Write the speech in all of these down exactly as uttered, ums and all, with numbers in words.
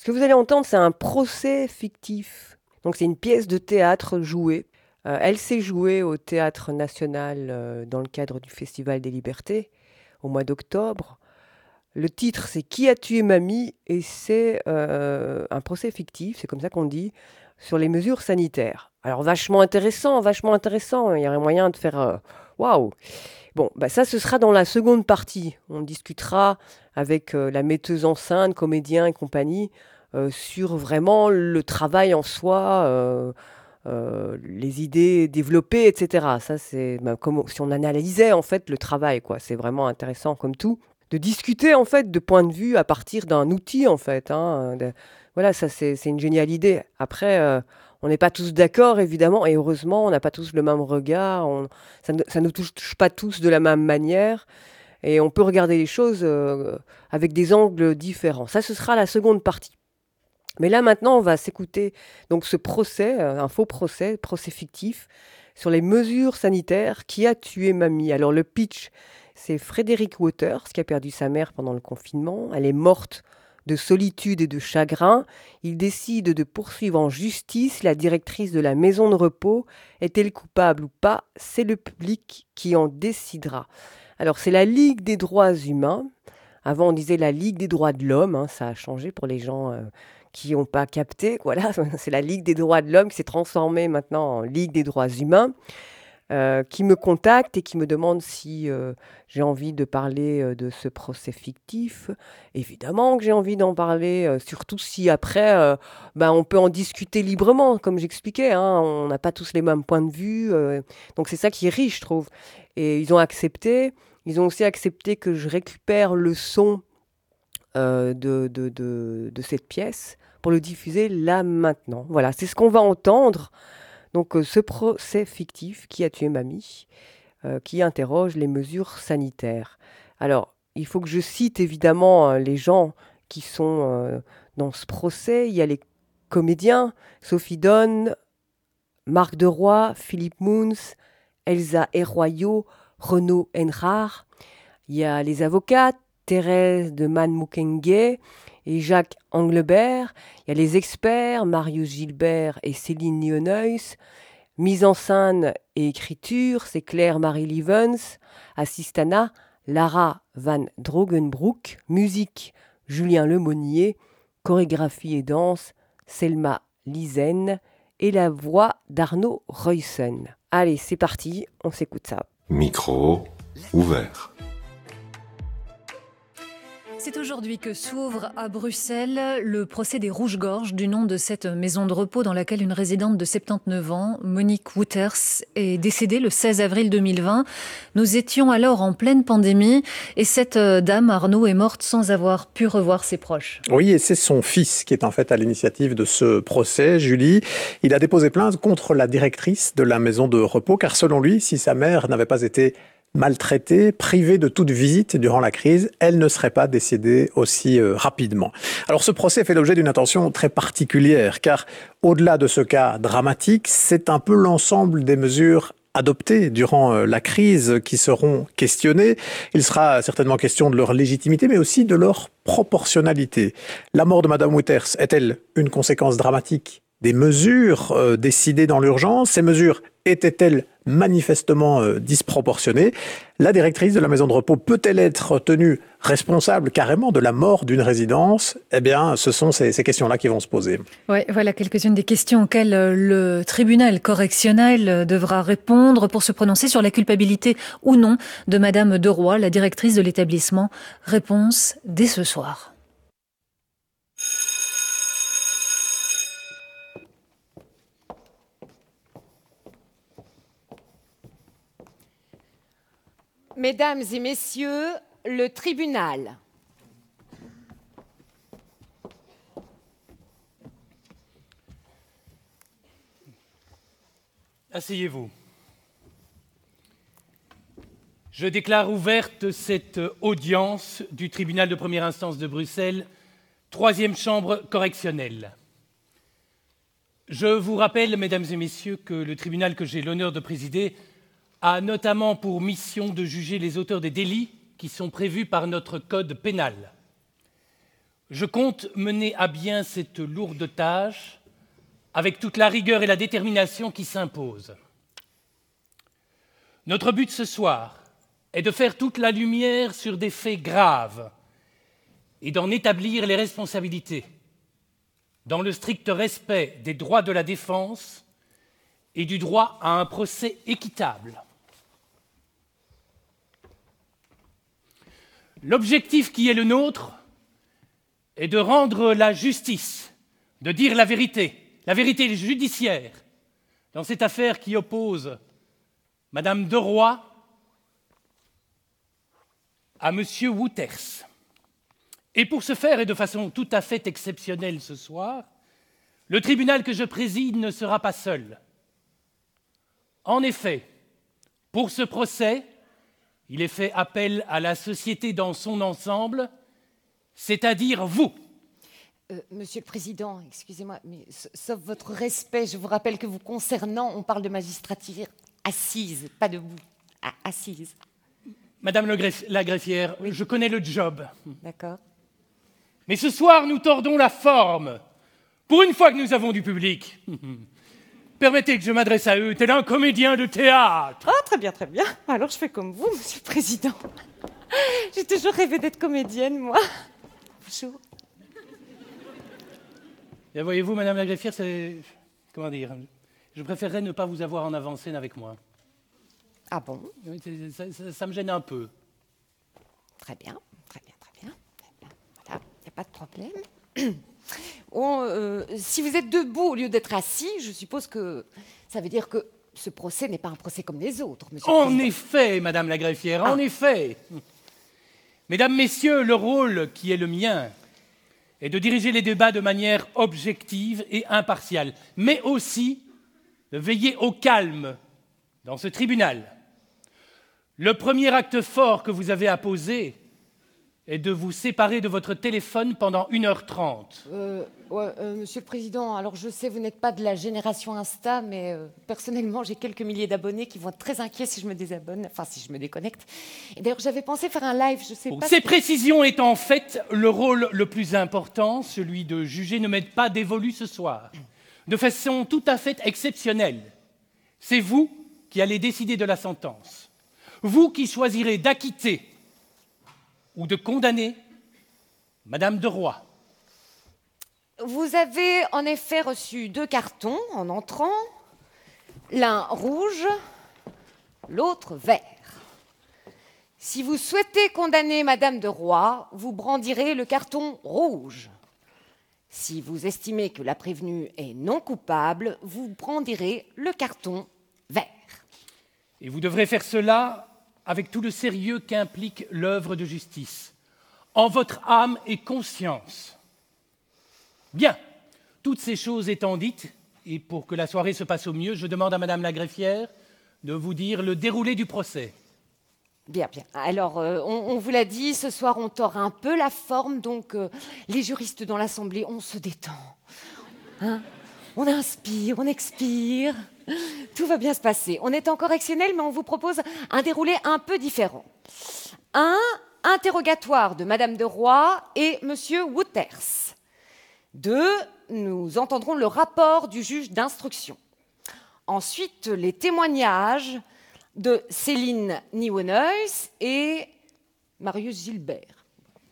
Ce que vous allez entendre, c'est un procès fictif. Donc c'est une pièce de théâtre jouée. Euh, elle s'est jouée au Théâtre National euh, dans le cadre du Festival des Libertés au mois d'octobre. Le titre, c'est « Qui a tué mamie ?» et c'est euh, un procès fictif, c'est comme ça qu'on dit, sur les mesures sanitaires. Alors vachement intéressant, vachement intéressant. Il y aurait moyen de faire euh, waouh. Bon, bah ça, ce sera dans la seconde partie. On discutera avec euh, la metteuse en scène, comédien et compagnie euh, sur vraiment le travail en soi, euh, euh, les idées développées, et cetera. Ça, c'est bah, comme si on analysait en fait le travail, quoi. C'est vraiment intéressant comme tout. De discuter en fait de points de vue à partir d'un outil en fait. Hein, de- voilà, ça c'est, c'est une géniale idée. Après, euh, on n'est pas tous d'accord évidemment, et heureusement, on n'a pas tous le même regard. On, ça ne ça nous touche, touche pas tous de la même manière, et on peut regarder les choses euh, avec des angles différents. Ça, ce sera la seconde partie. Mais là maintenant, on va s'écouter donc ce procès, euh, un faux procès, procès fictif, sur les mesures sanitaires qui a tué mamie. Alors le pitch, c'est Frédéric Waters qui a perdu sa mère pendant le confinement. Elle est morte de solitude et de chagrin. Il décide de poursuivre en justice la directrice de la maison de repos. Est-elle coupable ou pas? C'est le public qui en décidera. Alors c'est la Ligue des droits humains. Avant, on disait la Ligue des droits de l'homme. Hein, ça a changé pour les gens euh, qui n'ont pas capté. Voilà, c'est la Ligue des droits de l'homme qui s'est transformée maintenant en Ligue des droits humains. Euh, qui me contacte et qui me demande si euh, j'ai envie de parler euh, de ce procès fictif. Évidemment que j'ai envie d'en parler, euh, surtout si après, euh, ben, on peut en discuter librement, comme j'expliquais. Hein, on n'a pas tous les mêmes points de vue. Euh, donc c'est ça qui est riche, je trouve. Et ils ont accepté. Ils ont aussi accepté que je récupère le son euh, de, de, de, de cette pièce pour le diffuser là maintenant. Voilà, c'est ce qu'on va entendre. Donc euh, ce procès fictif, qui a tué mamie, euh, qui interroge les mesures sanitaires. Alors, il faut que je cite évidemment euh, les gens qui sont euh, dans ce procès. Il y a les comédiens, Sophie Donne, Marc Deroy, Philippe Moons, Elsa Herroyot, Renaud Henrard. Il y a les avocats, Thérèse de Man-Mukwege et Jacques Anglebert. Il y a les experts, Marius Gilbert et Céline Lyonneus. Mise en scène et écriture, c'est Claire-Marie Livens. Assistana, Lara Van Drogenbroek. Musique, Julien Lemonnier. Chorégraphie et danse, Selma Lizen. Et la voix d'Arnaud Reussen. Allez, c'est parti, on s'écoute ça. Micro ouvert. C'est aujourd'hui que s'ouvre à Bruxelles le procès des Rouges-Gorges, du nom de cette maison de repos dans laquelle une résidente de soixante-dix-neuf ans, Monique Wouters, est décédée le seize avril deux mille vingt. Nous étions alors en pleine pandémie et cette dame, Arnaud, est morte sans avoir pu revoir ses proches. Oui, et c'est son fils qui est en fait à l'initiative de ce procès, Julie. Il a déposé plainte contre la directrice de la maison de repos car selon lui, si sa mère n'avait pas été maltraitée, privée de toute visite durant la crise, elle ne serait pas décédée aussi euh, rapidement. Alors ce procès fait l'objet d'une attention très particulière, car au-delà de ce cas dramatique, c'est un peu l'ensemble des mesures adoptées durant euh, la crise qui seront questionnées. Il sera certainement question de leur légitimité, mais aussi de leur proportionnalité. La mort de Madame Wouters est-elle une conséquence dramatique des mesures euh, décidées dans l'urgence? Ces mesures étaient-elles manifestement euh, disproportionnées? La directrice de la maison de repos peut-elle être tenue responsable carrément de la mort d'une résidence? Eh bien, ce sont ces, ces questions-là qui vont se poser. Ouais, voilà quelques-unes des questions auxquelles le tribunal correctionnel devra répondre pour se prononcer sur la culpabilité ou non de Madame Deroy, la directrice de l'établissement. Réponse dès ce soir. Mesdames et messieurs, le tribunal. Asseyez-vous. Je déclare ouverte cette audience du tribunal de première instance de Bruxelles, troisième chambre correctionnelle. Je vous rappelle, mesdames et messieurs, que le tribunal que j'ai l'honneur de présider a notamment pour mission de juger les auteurs des délits qui sont prévus par notre code pénal. je compte mener à bien cette lourde tâche avec toute la rigueur et la détermination qui s'imposent. Notre but ce soir est de faire toute la lumière sur des faits graves et d'en établir les responsabilités, dans le strict respect des droits de la défense et du droit à un procès équitable. L'objectif qui est le nôtre est de rendre la justice, de dire la vérité, la vérité judiciaire, dans cette affaire qui oppose Madame de Roy à Monsieur Wouters. Et pour ce faire, et de façon tout à fait exceptionnelle ce soir, le tribunal que je préside ne sera pas seul. En effet, pour ce procès, il est fait appel à la société dans son ensemble, c'est-à-dire vous. Euh, Monsieur le Président, excusez-moi, mais sauf votre respect, je vous rappelle que vous concernant, on parle de magistrature assise, pas debout, ah, assise. Madame le greffe, la greffière, oui. Je connais le job. D'accord. Mais ce soir, nous tordons la forme. Pour une fois que nous avons du public. Permettez que je m'adresse à eux, tel un comédien de théâtre. Oh, très bien, très bien. Alors, je fais comme vous, Monsieur le Président. J'ai toujours rêvé d'être comédienne, moi. Bonjour. Bien, voyez-vous, Madame la greffière, c'est... Comment dire? Je préférerais ne pas vous avoir en avant-scène avec moi. Ah bon? Ça, ça, ça me gêne un peu. Très bien, très bien, très bien. Voilà, il n'y a pas de problème. On, euh, si vous êtes debout au lieu d'être assis, je suppose que ça veut dire que ce procès n'est pas un procès comme les autres, monsieur. En effet, Madame la greffière, ah. en effet. Mesdames, Messieurs, le rôle qui est le mien est de diriger les débats de manière objective et impartiale, mais aussi de veiller au calme dans ce tribunal. Le premier acte fort que vous avez à poser est de vous séparer de votre téléphone pendant une heure trente. Euh, ouais, euh, Monsieur le Président, alors je sais, vous n'êtes pas de la génération Insta, mais euh, personnellement, j'ai quelques milliers d'abonnés qui vont être très inquiets si je me désabonne, enfin si je me déconnecte. Et d'ailleurs, j'avais pensé faire un live, je sais Bon, pas... Ces si... précisions étant faites, le rôle le plus important, celui de juger, ne m'est pas dévolu ce soir. De façon tout à fait exceptionnelle. C'est vous qui allez décider de la sentence. Vous qui choisirez d'acquitter ou de condamner Madame de Roy. Vous avez en effet reçu deux cartons en entrant, l'un rouge, l'autre vert. Si vous souhaitez condamner Madame de Roy, vous brandirez le carton rouge. Si vous estimez que la prévenue est non coupable, vous brandirez le carton vert. Et vous devrez faire cela avec tout le sérieux qu'implique l'œuvre de justice, en votre âme et conscience. Bien, toutes ces choses étant dites, et pour que la soirée se passe au mieux, je demande à Madame la greffière de vous dire le déroulé du procès. Bien, bien. Alors, euh, on, on vous l'a dit, ce soir, on tord un peu la forme, donc euh, les juristes dans l'Assemblée, on se détend. Hein ? On inspire, on expire. Tout va bien se passer. On est en correctionnel, mais on vous propose un déroulé un peu différent. Un, interrogatoire de Madame de Roy et Monsieur Wouters. Deux, nous entendrons le rapport du juge d'instruction. Ensuite, les témoignages de Céline Nieuwenhuis et Marius Gilbert.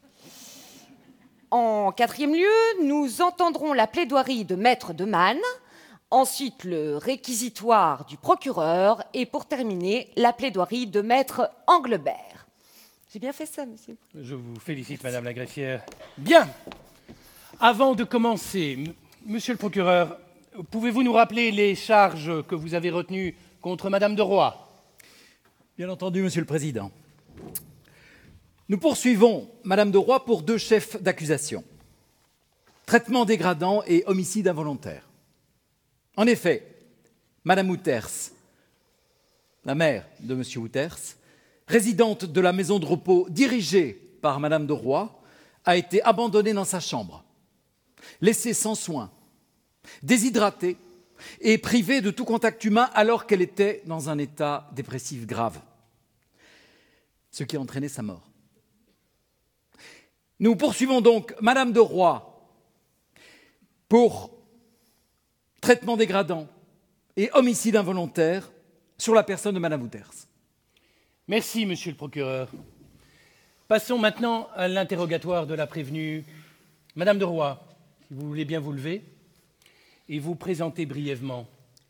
En quatrième lieu, nous entendrons la plaidoirie de Maître de Man, ensuite le réquisitoire du procureur et pour terminer, la plaidoirie de Maître Anglebert. J'ai bien fait ça, monsieur. Je vous félicite, Madame la greffière. Bien. Avant de commencer, m- monsieur le procureur, pouvez-vous nous rappeler les charges que vous avez retenues contre Madame de Roy ? Bien entendu, Monsieur le Président. Nous poursuivons Madame de Roy pour deux chefs d'accusation. Traitement dégradant et homicide involontaire. En effet, Madame Wouters, la mère de Monsieur Wouters, résidente de la maison de repos dirigée par Madame de Roy, a été abandonnée dans sa chambre, laissée sans soins, déshydratée et privée de tout contact humain alors qu'elle était dans un état dépressif grave, ce qui a entraîné sa mort. Nous poursuivons donc Madame de Roy pour traitement dégradant et homicide involontaire sur la personne de Madame Wouters. Merci, monsieur le procureur. Passons maintenant à l'interrogatoire de la prévenue. Madame de Roy, si vous voulez bien vous lever et vous présenter brièvement.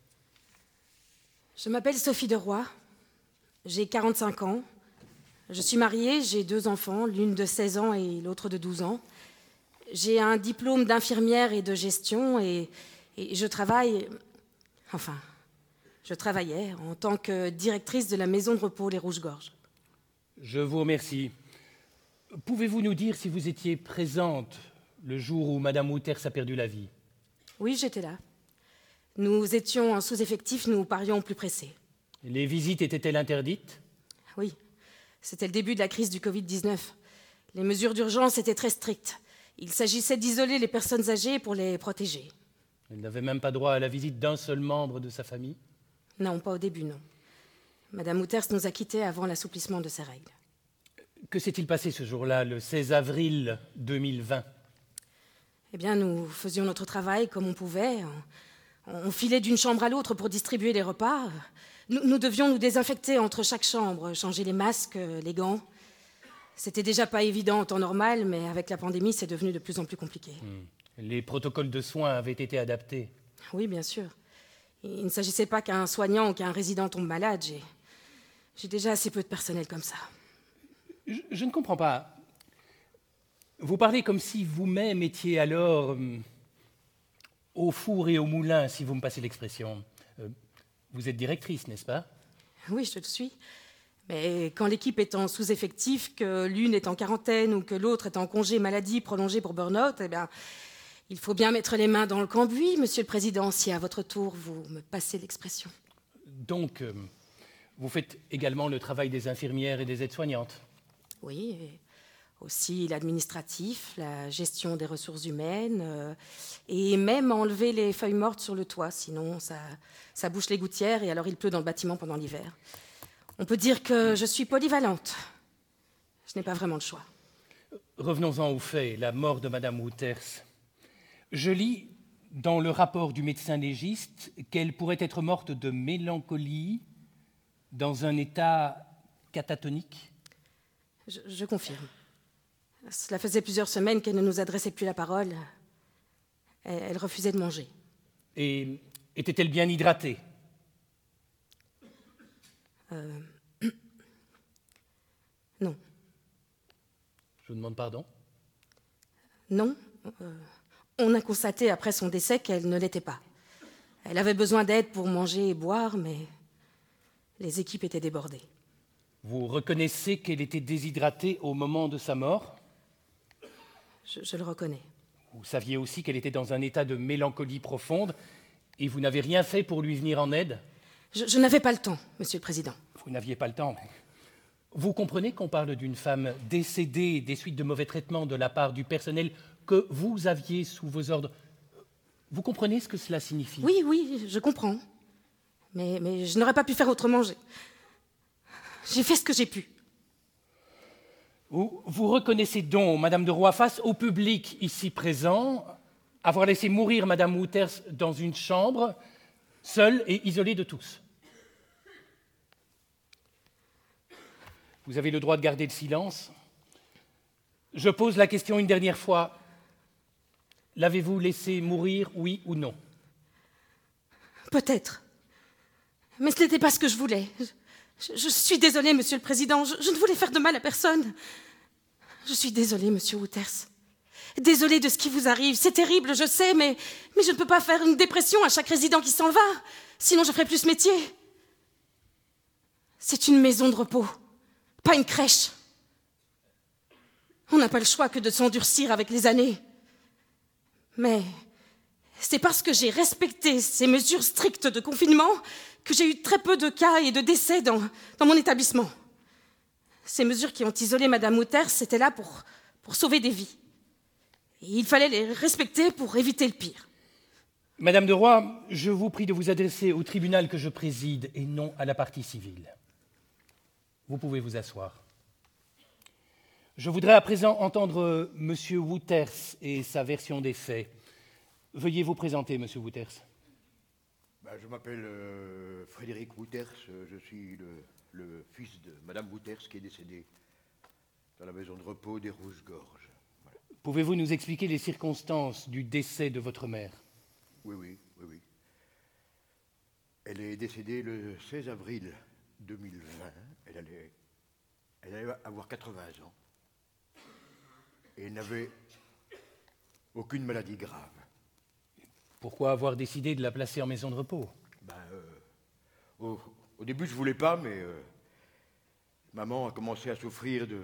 Je m'appelle Sophie de Roy, j'ai quarante-cinq ans. Je suis mariée, j'ai deux enfants, l'une de seize ans et l'autre de douze ans. J'ai un diplôme d'infirmière et de gestion et, et je travaille... Enfin, je travaillais en tant que directrice de la maison de repos Les Rouges-Gorges. Je vous remercie. Pouvez-vous nous dire si vous étiez présente le jour où Madame Wouters a perdu la vie? Oui, j'étais là. Nous étions en sous-effectif, nous parions plus pressés. Les visites étaient-elles interdites? Oui, c'était le début de la crise du covid dix-neuf. Les mesures d'urgence étaient très strictes. Il s'agissait d'isoler les personnes âgées pour les protéger. Elle n'avait même pas droit à la visite d'un seul membre de sa famille? Non, pas au début, non. Madame Wouters nous a quittés avant l'assouplissement de ses règles. Que s'est-il passé ce jour-là, le seize avril deux mille vingt? Eh bien, nous faisions notre travail comme on pouvait. On, on filait d'une chambre à l'autre pour distribuer les repas. Nous, nous devions nous désinfecter entre chaque chambre, changer les masques, les gants. C'était déjà pas évident en temps normal, mais avec la pandémie, c'est devenu de plus en plus compliqué. Mmh. Les protocoles de soins avaient été adaptés? Oui, bien sûr. Il ne s'agissait pas qu'un soignant ou qu'un résident tombe malade. J'ai, j'ai déjà assez peu de personnel comme ça. Je, je ne comprends pas. Vous parlez comme si vous-même étiez alors euh, au four et au moulin, si vous me passez l'expression. Euh, vous êtes directrice, n'est-ce pas? Oui, je le suis. Mais quand l'équipe est en sous-effectif, que l'une est en quarantaine ou que l'autre est en congé maladie prolongé pour burn-out, eh bien, il faut bien mettre les mains dans le cambouis, Monsieur le Président, si à votre tour vous me passez l'expression. Donc, euh, vous faites également le travail des infirmières et des aides-soignantes? Oui, et aussi l'administratif, la gestion des ressources humaines, euh, et même enlever les feuilles mortes sur le toit, sinon ça, ça bouche les gouttières et alors il pleut dans le bâtiment pendant l'hiver. On peut dire que je suis polyvalente. Je n'ai pas vraiment le choix. Revenons-en aux faits, la mort de Madame Wouters. Je lis dans le rapport du médecin légiste qu'elle pourrait être morte de mélancolie dans un état catatonique. Je, je confirme. Cela faisait plusieurs semaines qu'elle ne nous adressait plus la parole. Elle, elle refusait de manger. Et était-elle bien hydratée? Euh... Non. Je vous demande pardon? Non. Euh... On a constaté après son décès qu'elle ne l'était pas. Elle avait besoin d'aide pour manger et boire, mais les équipes étaient débordées. Vous reconnaissez qu'elle était déshydratée au moment de sa mort? Je, je le reconnais. Vous saviez aussi qu'elle était dans un état de mélancolie profonde et vous n'avez rien fait pour lui venir en aide? Je, je n'avais pas le temps, Monsieur le Président. Vous n'aviez pas le temps. Mais... Vous comprenez qu'on parle d'une femme décédée des suites de mauvais traitements de la part du personnel que vous aviez sous vos ordres. Vous comprenez ce que cela signifie? Oui, oui, je comprends. Mais, mais je n'aurais pas pu faire autrement. J'ai, j'ai fait ce que j'ai pu. Vous, vous reconnaissez donc, Madame de Roy, face au public ici présent, avoir laissé mourir Madame Wouters dans une chambre, seule et isolée de tous? Vous avez le droit de garder le silence. Je pose la question une dernière fois. L'avez-vous laissé mourir, oui ou non? Peut-être. Mais ce n'était pas ce que je voulais. Je, je suis désolée, Monsieur le Président. Je, je ne voulais faire de mal à personne. Je suis désolée, Monsieur Wouters. Désolée de ce qui vous arrive. C'est terrible, je sais, mais, mais je ne peux pas faire une dépression à chaque résident qui s'en va. Sinon, je ferai plus ce métier. C'est une maison de repos, pas une crèche. On n'a pas le choix que de s'endurcir avec les années. Mais c'est parce que j'ai respecté ces mesures strictes de confinement que j'ai eu très peu de cas et de décès dans, dans mon établissement. Ces mesures qui ont isolé Madame Wouters, c'était là pour, pour sauver des vies. Et il fallait les respecter pour éviter le pire. Madame de Roy, je vous prie de vous adresser au tribunal que je préside et non à la partie civile. Vous pouvez vous asseoir. Je voudrais à présent entendre M. Wouters et sa version des faits. Veuillez vous présenter, M. Wouters. Ben, je m'appelle euh, Frédéric Wouters. Je suis le, le fils de Madame Wouters qui est décédée dans la maison de repos des Rouges-Gorges. Voilà. Pouvez-vous nous expliquer les circonstances du décès de votre mère? Oui, oui, oui, oui. Elle est décédée le seize avril deux mille vingt. Elle allait, elle allait avoir quatre-vingts ans. Et elle n'avait aucune maladie grave. Pourquoi avoir décidé de la placer en maison de repos? Ben, euh, au, au début, je ne voulais pas, mais euh, maman a commencé à souffrir de,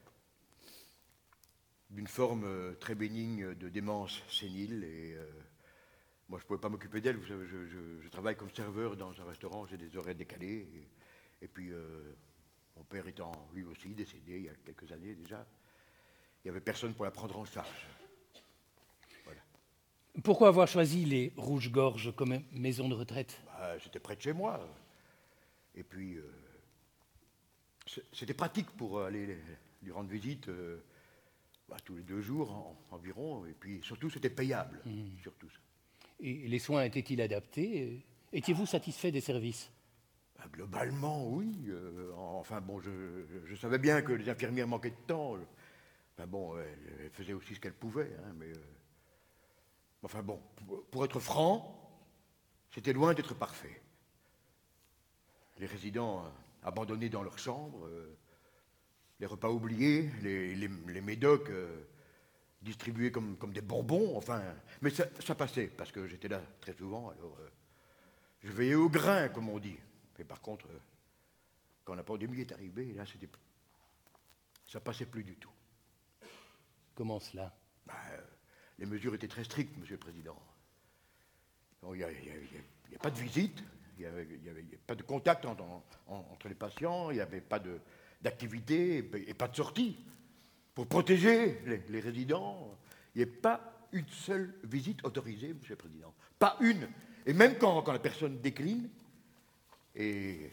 d'une forme euh, très bénigne de démence sénile. Et euh, moi, je ne pouvais pas m'occuper d'elle. Vous savez, je, je, je travaille comme serveur dans un restaurant, j'ai des horaires décalés. Et, et puis, euh, mon père étant lui aussi décédé il y a quelques années déjà, il n'y avait personne pour la prendre en charge. Voilà. Pourquoi avoir choisi les Rouges-Gorges comme maison de retraite? Bah, c'était près de chez moi. Et puis, euh, c'était pratique pour aller lui rendre visite euh, bah, tous les deux jours en, environ. Et puis, surtout, c'était payable. Mmh. Surtout ça. Et les soins étaient-ils adaptés? Étiez-vous satisfait des services? Bah, globalement, oui. Euh, enfin, bon, je, je savais bien que les infirmières manquaient de temps. Enfin bon, elle, elle faisait aussi ce qu'elle pouvait, hein, mais... Euh, enfin bon, pour, pour être franc, c'était loin d'être parfait. Les résidents euh, abandonnés dans leur chambre, euh, les repas oubliés, les, les, les médocs euh, distribués comme, comme des bonbons, enfin... Mais ça, ça passait, parce que j'étais là très souvent, alors... Euh, je veillais au grain, comme on dit. Mais par contre, euh, quand la pandémie est arrivée, là, c'était... ça passait plus du tout. Comment cela? Ben, euh, les mesures étaient très strictes, Monsieur le Président. Il n'y a, a, a pas de visite, il n'y avait, avait pas de contact en, en, entre les patients, il n'y avait pas d'activité et, et pas de sortie. Pour protéger les, les résidents, il n'y a pas une seule visite autorisée, Monsieur le Président. Pas une. Et même quand, quand la personne décline et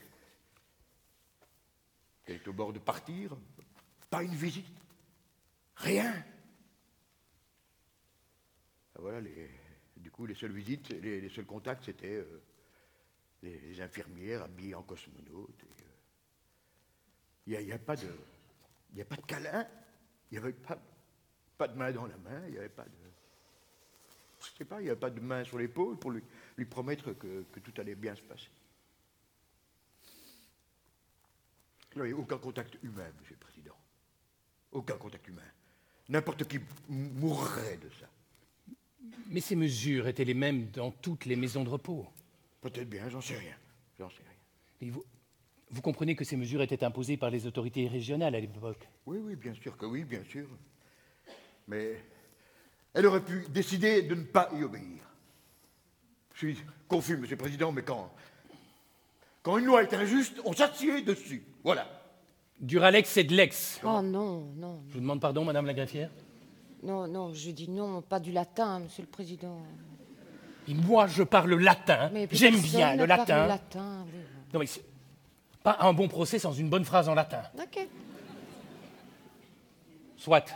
qu'elle est au bord de partir, pas une visite. Rien. Voilà, les, du coup, les seules visites, les, les seuls contacts, c'était euh, les, les infirmières habillées en cosmonautes. Il n'y a, y a pas de, il y a pas de câlin, il n'y avait pas, pas de main dans la main, il n'y avait pas de, je sais pas, il n'y avait pas de main sur l'épaule pour lui, lui promettre que, que tout allait bien se passer. Il n'y avait aucun contact humain, Monsieur le Président. Aucun contact humain. N'importe qui mourrait de ça. Mais ces mesures étaient les mêmes dans toutes les maisons de repos. Peut-être bien, j'en sais rien. J'en sais rien. Et vous, vous comprenez que ces mesures étaient imposées par les autorités régionales à l'époque? Oui, oui, bien sûr que oui, bien sûr. Mais elle aurait pu décider de ne pas y obéir. Je suis confus, Monsieur le Président, mais quand, quand une loi est injuste, on s'assied dessus. Voilà. Duralex, c'est de l'ex. Oh non, non. Je vous demande pardon, Madame la greffière. Non, non, je dis non, pas du latin, Monsieur le Président. Et moi, je parle latin. J'aime bien le latin. Le latin oui. Non, mais c'est pas un bon procès sans une bonne phrase en latin. Ok. Soit.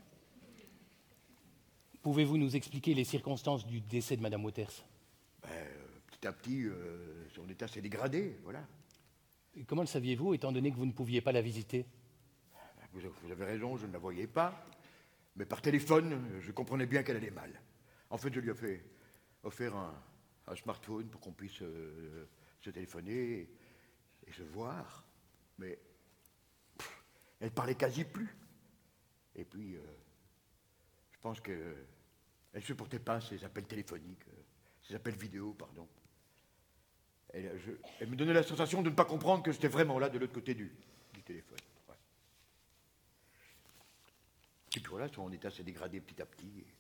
Pouvez-vous nous expliquer les circonstances du décès de Madame Wouters? Ben, euh, petit à petit, euh, son état s'est dégradé, voilà. Et comment le saviez-vous, étant donné que vous ne pouviez pas la visiter? Vous, vous avez raison, je ne la voyais pas. Mais par téléphone, je comprenais bien qu'elle allait mal. En fait, je lui ai fait offert un, un smartphone pour qu'on puisse euh, se téléphoner et, et se voir. Mais pff, elle parlait quasi plus. Et puis, euh, je pense qu'elle ne supportait pas ces appels téléphoniques, euh, ces appels vidéo, pardon. Elle, je, elle me donnait la sensation de ne pas comprendre que j'étais vraiment là de l'autre côté du, du téléphone. Et puis voilà, son état s'est dégradé petit à petit. Et...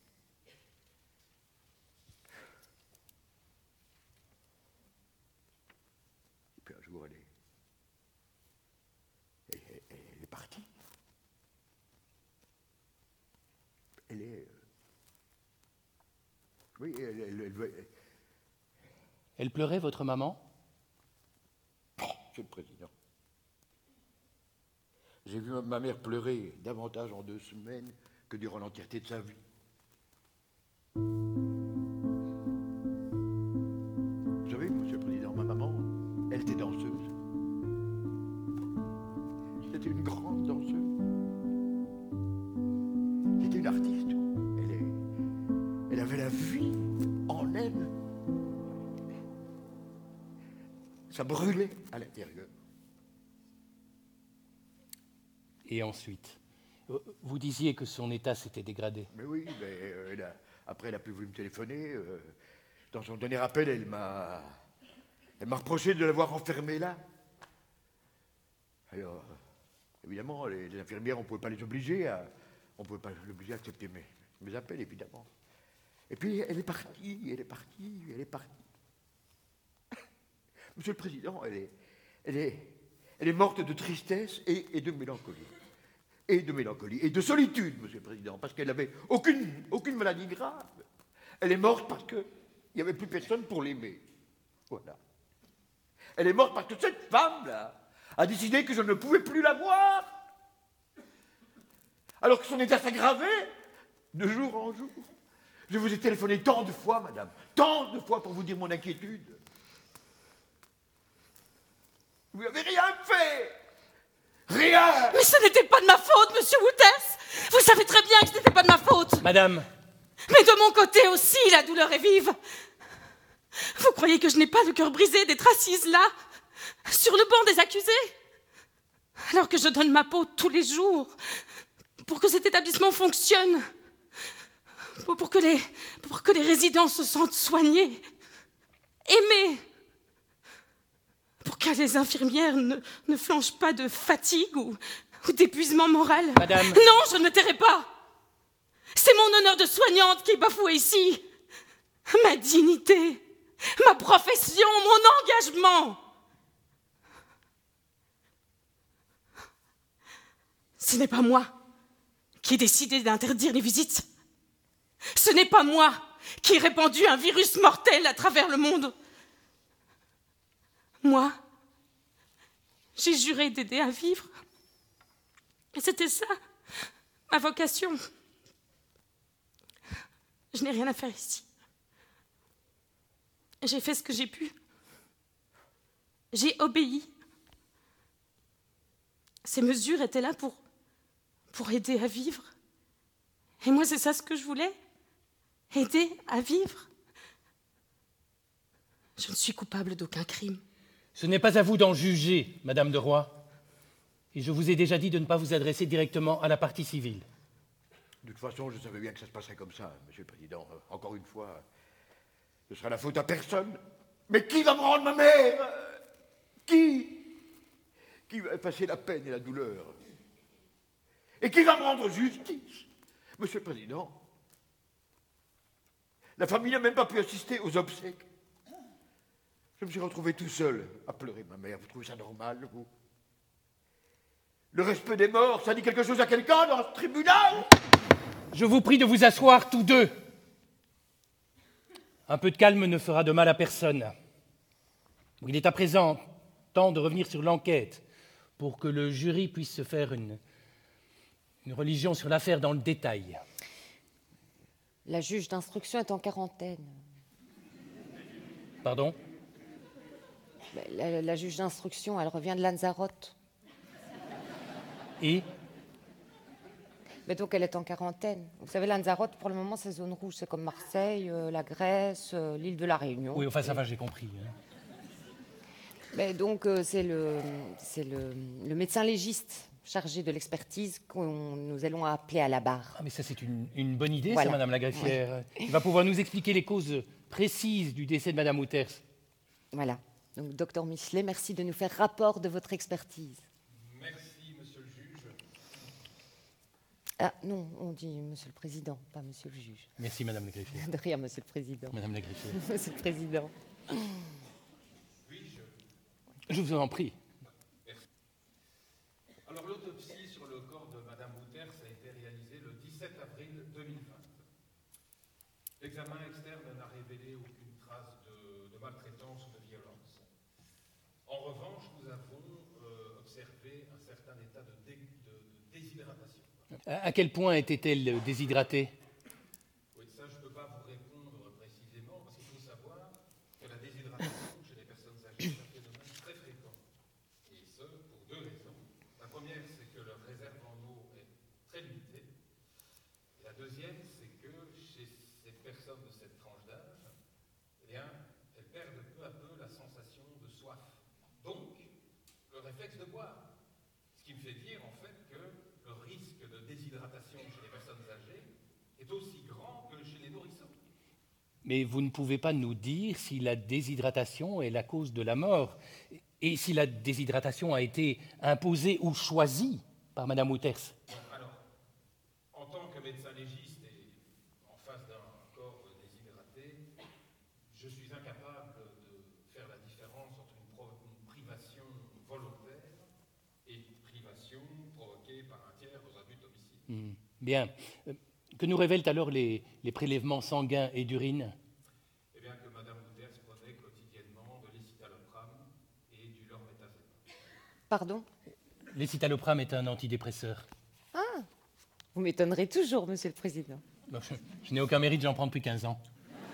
et puis un jour, elle est... Elle, elle, elle est partie. Elle est... Euh... Oui, elle... Elle, elle, elle... elle pleurait, votre maman? Monsieur le Président. j'ai vu ma mère pleurer davantage en deux semaines que durant l'entièreté de sa vie. Vous savez, Monsieur le Président, ma maman, elle était danseuse. C'était une grande danseuse. C'était une artiste. Elle, est, elle avait la vie en elle. Ça brûlait à l'intérieur. Et ensuite, vous disiez que son état s'était dégradé. Mais oui, mais euh, elle a, après elle a plus voulu me téléphoner. Euh, dans son dernier appel, elle m'a, elle m'a reproché de l'avoir enfermée là. Alors, évidemment, les, les infirmières, on ne pouvait pas les obliger à, on ne pouvait pas l'obliger à accepter mes, mes appels, évidemment. Et puis elle est partie, elle est partie, elle est partie. Monsieur le Président, elle est, elle est, elle est morte de tristesse et, et de mélancolie. Et de mélancolie. Et de solitude, Monsieur le Président, parce qu'elle n'avait aucune, aucune maladie grave. Elle est morte parce qu'il n'y avait plus personne pour l'aimer. Voilà. Elle est morte parce que cette femme-là a décidé que je ne pouvais plus la voir. Alors que son état s'aggravait de jour en jour. Je vous ai téléphoné tant de fois, madame, tant de fois pour vous dire mon inquiétude. Vous n'avez rien fait. Rien. Mais ce n'était pas de ma faute, monsieur Wouters. Vous savez très bien que ce n'était pas de ma faute. Madame. Mais de mon côté aussi, la douleur est vive. Vous croyez que je n'ai pas le cœur brisé d'être assise là, sur le banc des accusés, alors que je donne ma peau tous les jours pour que cet établissement fonctionne, pour que les, pour que les résidents se sentent soignés, aimés, pour que les infirmières ne, ne flanchent pas de fatigue ou, ou d'épuisement moral. Madame. Non, je ne me tairai pas. C'est mon honneur de soignante qui est bafoué ici. Ma dignité, ma profession, mon engagement. Ce n'est pas moi qui ai décidé d'interdire les visites. Ce n'est pas moi qui ai répandu un virus mortel à travers le monde. Moi, j'ai juré d'aider à vivre. Et c'était ça, ma vocation. Je n'ai rien à faire ici. J'ai fait ce que j'ai pu. J'ai obéi. Ces mesures étaient là pour, pour aider à vivre. Et moi, c'est ça ce que je voulais. Aider à vivre. Je ne suis coupable d'aucun crime. Ce n'est pas à vous d'en juger, Madame de Roy. Et je vous ai déjà dit de ne pas vous adresser directement à la partie civile. De toute façon, je savais bien que ça se passerait comme ça, Monsieur le Président. Euh, encore une fois, ce sera la faute à personne. Mais qui va me rendre ma mère? Qui? Qui va effacer la peine et la douleur? Et qui va me rendre justice? Monsieur le Président, la famille n'a même pas pu assister aux obsèques. Je me suis retrouvé tout seul à pleurer ma mère. Vous trouvez ça normal, vous? Le respect des morts, ça dit quelque chose à quelqu'un dans ce tribunal? Je vous prie de vous asseoir tous deux. Un peu de calme ne fera de mal à personne. Il est à présent temps de revenir sur l'enquête pour que le jury puisse se faire une, une religion sur l'affaire dans le détail. La juge d'instruction est en quarantaine. Pardon? La, la juge d'instruction, elle revient de Lanzarote. Et? Mais donc elle est en quarantaine. Vous savez, Lanzarote, pour le moment, c'est zone rouge. C'est comme Marseille, euh, la Grèce, euh, l'île de la Réunion. Oui, enfin, ça va, j'ai compris. Hein. Mais donc, euh, c'est, le, c'est le, le médecin légiste chargé de l'expertise que nous allons appeler à la barre. Ah, mais ça, c'est une, une bonne idée, voilà. ça, Madame la greffière. Oui. Il va pouvoir nous expliquer les causes précises du décès de Madame Wouters. Voilà. Donc, docteur Michelet, merci de nous faire rapport de votre expertise. Merci, Monsieur le juge. Ah non, on dit Monsieur le Président, pas Monsieur le juge. Merci, Madame la greffière. De rien, Monsieur le Président. Madame la greffière. Monsieur le Président. Puis-je? Je vous en prie. Merci. Alors, l'autopsie sur le corps de Madame Wouters a été réalisée le dix-sept avril deux mille vingt. L'examen externe n'a révélé aucune trace de, de maltraitance ou de violence. En revanche, nous avons euh, observé un certain état de, dé, déshydratation. À, à quel point était-elle déshydratée? Oui, ça, je ne peux pas vous répondre précisément, parce qu'il faut savoir que la déshydratation chez les personnes âgées est un phénomène très fréquent. Et ce, pour deux raisons. La première, c'est que leur réserve en eau est très limitée. Et la deuxième, c'est que chez ces personnes de cette tranche d'âge, eh bien, elles perdent peu à peu la sensation de soif. Donc, le réflexe de boire. Ce qui me fait dire, en fait, que le risque de déshydratation chez les personnes âgées est aussi grand que chez les nourrissons. Mais vous ne pouvez pas nous dire si la déshydratation est la cause de la mort et si la déshydratation a été imposée ou choisie par Madame Wouters. Alors, en tant que médecin légiste et en face d'un corps déshydraté, je suis incapable de faire la différence entre une, pro- une privation volontaire et une privation provoquée par un tiers aux abus de domicile. Hmm. Bien. Euh, Que nous révèlent alors les, les prélèvements sanguins et d'urine? Eh bien que Madame Wouters prenait quotidiennement de l'escitalopram et du lormétazépam. Pardon? L'escitalopram est un antidépresseur. Ah, vous m'étonnerez toujours, Monsieur le Président. Bon, je, je n'ai aucun mérite, j'en prends depuis quinze ans.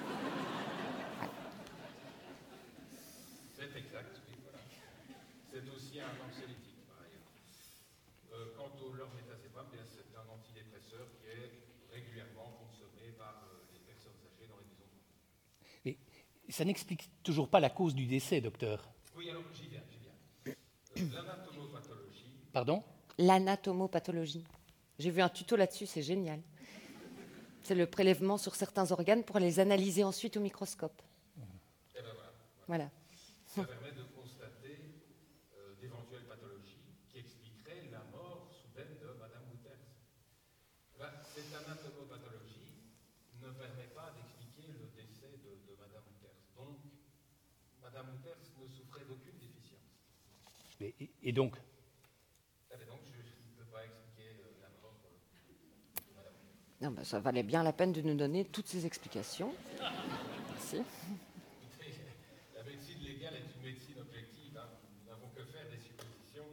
C'est exact, oui, voilà. C'est aussi un anxiolytique, par ailleurs. Euh, quant au lormétazépam, bien, c'est un antidépresseur qui est régulièrement consommé par euh, les personnes âgées dans les maisons de repos. Mais ça n'explique toujours pas la cause du décès, docteur. Oui, alors j'y viens, j'y viens. Euh, L'anatomopathologie. Pardon? L'anatomopathologie. J'ai vu un tuto là-dessus, c'est génial. C'est le prélèvement sur certains organes pour les analyser ensuite au microscope. Eh ben voilà. Voilà. Ça permet de constater euh, d'éventuelles pathologies qui expliqueraient la mort soudaine de Madame Wouters. Ben, cette anatomopathologie ne permet pas d'expliquer le décès de, de Madame Wouters. Donc, Madame Wouters ne souffrait d'aucune déficience. Et, et- et donc? Eh bien donc, je ne peux pas expliquer euh, la mort euh, de Madame Wouters. Non, ben, ça valait bien la peine de nous donner toutes ces explications. Merci. Écoutez, la médecine légale est une médecine objective. Hein. Nous n'avons que faire des suppositions.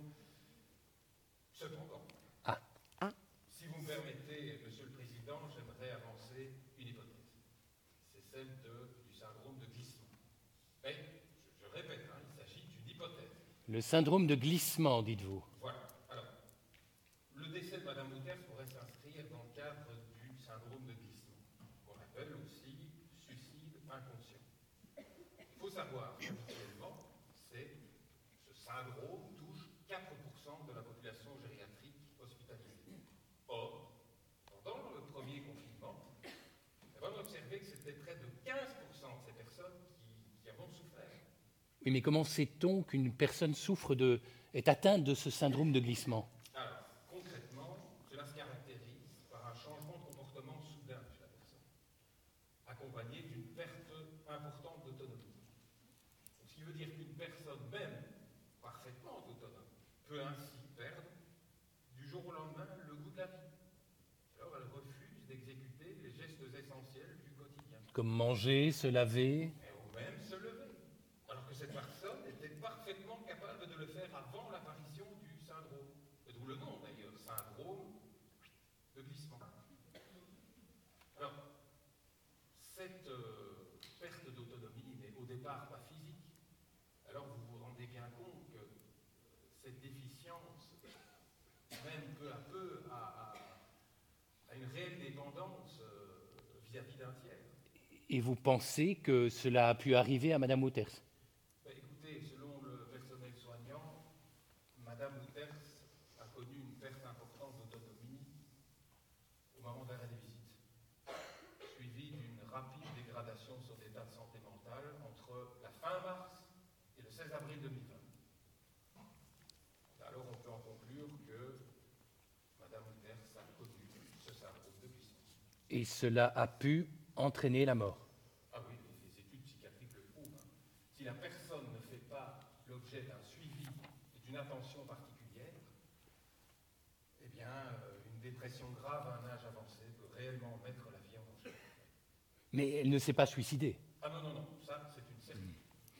Cependant, Ah. Ah. si vous me permettez, Monsieur le Président, j'aimerais avancer une hypothèse. C'est celle de, du syndrome de glissement. Mais, je, je répète, hein, il s'agit d'une hypothèse. Le syndrome de glissement, dites-vous. Voilà. Alors, le décès de Madame Wouters pourrait s'inscrire dans le cadre du syndrome de glissement, qu'on appelle aussi suicide inconscient. Il faut savoir qu'habituellement, c'est, ce syndrome touche quatre pour cent de la population gériatrique hospitalisée. Or, pendant le premier confinement, on a observé que c'était près de quinze pour cent de ces personnes qui, qui en ont souffert. Oui, mais comment sait-on qu'une personne souffre de, est atteinte de ce syndrome de glissement? Alors, concrètement, cela se caractérise par un changement de comportement soudain chez la personne, accompagné d'une perte importante d'autonomie. Ce qui veut dire qu'une personne, même parfaitement autonome, peut ainsi perdre, du jour au lendemain, le goût de la vie. Alors, elle refuse d'exécuter les gestes essentiels du quotidien, Comme manger, se laver? ou même se lever. Alors que cette personne était parfaitement capable de le faire avant l'apparition du syndrome. D'où le nom d'ailleurs, syndrome de glissement. Alors, cette euh, perte d'autonomie n'est au départ pas physique. Alors vous vous rendez bien compte que euh, cette déficience mène peu à peu à, à, à une réelle dépendance euh, vis-à-vis d'un tiers. Et vous pensez que cela a pu arriver à Madame Wouters? Ben, écoutez, selon le personnel soignant, Madame Wouters a connu une perte importante d'autonomie au moment d'arrêt des visites, suivie d'une rapide dégradation de son état de santé mentale entre la fin mars et le seize avril deux mille vingt. Alors on peut en conclure que Madame Wouters a connu ce syndrome de glissement. Et cela a pu entraîner la mort? Ah oui, les études psychiatriques le prouvent. Hein. Si la personne ne fait pas l'objet d'un suivi et d'une attention particulière, eh bien, euh, une dépression grave à un âge avancé peut réellement mettre la vie en danger. Mais elle ne s'est pas suicidée? Ah non, non, non, ça, c'est une certitude.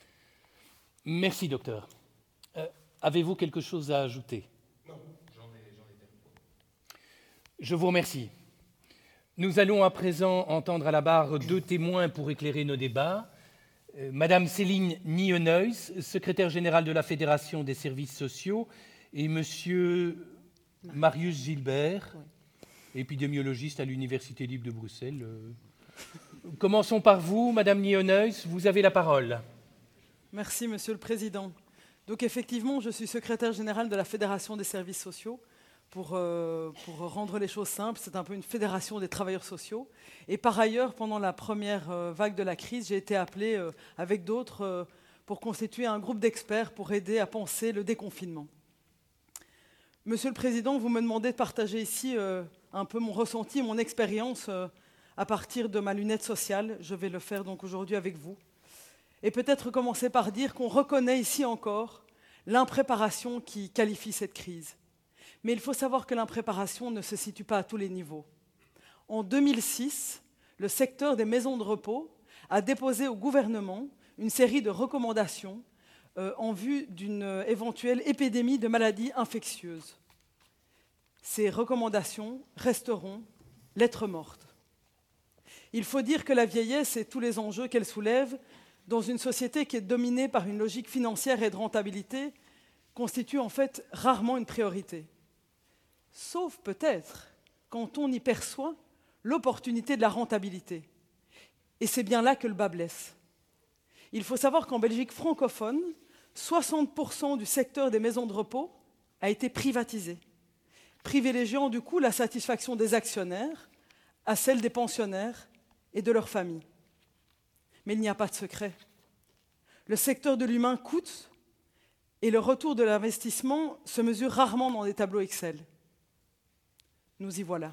Merci, docteur. Euh, avez-vous quelque chose à ajouter? Non, j'en ai, j'en ai terminé. Je vous remercie. Nous allons à présent entendre à la barre deux témoins pour éclairer nos débats. Euh, Madame Céline Nienhuys, secrétaire générale de la Fédération des services sociaux, et Monsieur Marius Gilbert, épidémiologiste à l'Université libre de Bruxelles. Euh, Commençons par vous, Madame Nienhuys, vous avez la parole. Merci, Monsieur le Président. Donc effectivement, je suis secrétaire générale de la Fédération des services sociaux. Pour, euh, pour rendre les choses simples, c'est un peu une fédération des travailleurs sociaux. Et par ailleurs, pendant la première euh, vague de la crise, j'ai été appelée euh, avec d'autres euh, pour constituer un groupe d'experts pour aider à penser le déconfinement. Monsieur le Président, vous me demandez de partager ici euh, un peu mon ressenti, mon expérience euh, à partir de ma lunette sociale. Je vais le faire donc aujourd'hui avec vous. Et peut-être commencer par dire qu'on reconnaît ici encore l'impréparation qui qualifie cette crise. Mais il faut savoir que l'impréparation ne se situe pas à tous les niveaux. En deux mille six, le secteur des maisons de repos a déposé au gouvernement une série de recommandations euh, en vue d'une éventuelle épidémie de maladies infectieuses. Ces recommandations resteront lettres mortes. Il faut dire que la vieillesse et tous les enjeux qu'elle soulève dans une société qui est dominée par une logique financière et de rentabilité constituent en fait rarement une priorité. Sauf peut-être quand on y perçoit l'opportunité de la rentabilité. Et c'est bien là que le bât blesse. Il faut savoir qu'en Belgique francophone, soixante pour cent du secteur des maisons de repos a été privatisé, privilégiant du coup la satisfaction des actionnaires à celle des pensionnaires et de leurs familles. Mais il n'y a pas de secret. Le secteur de l'humain coûte et le retour de l'investissement se mesure rarement dans des tableaux Excel. Nous y voilà,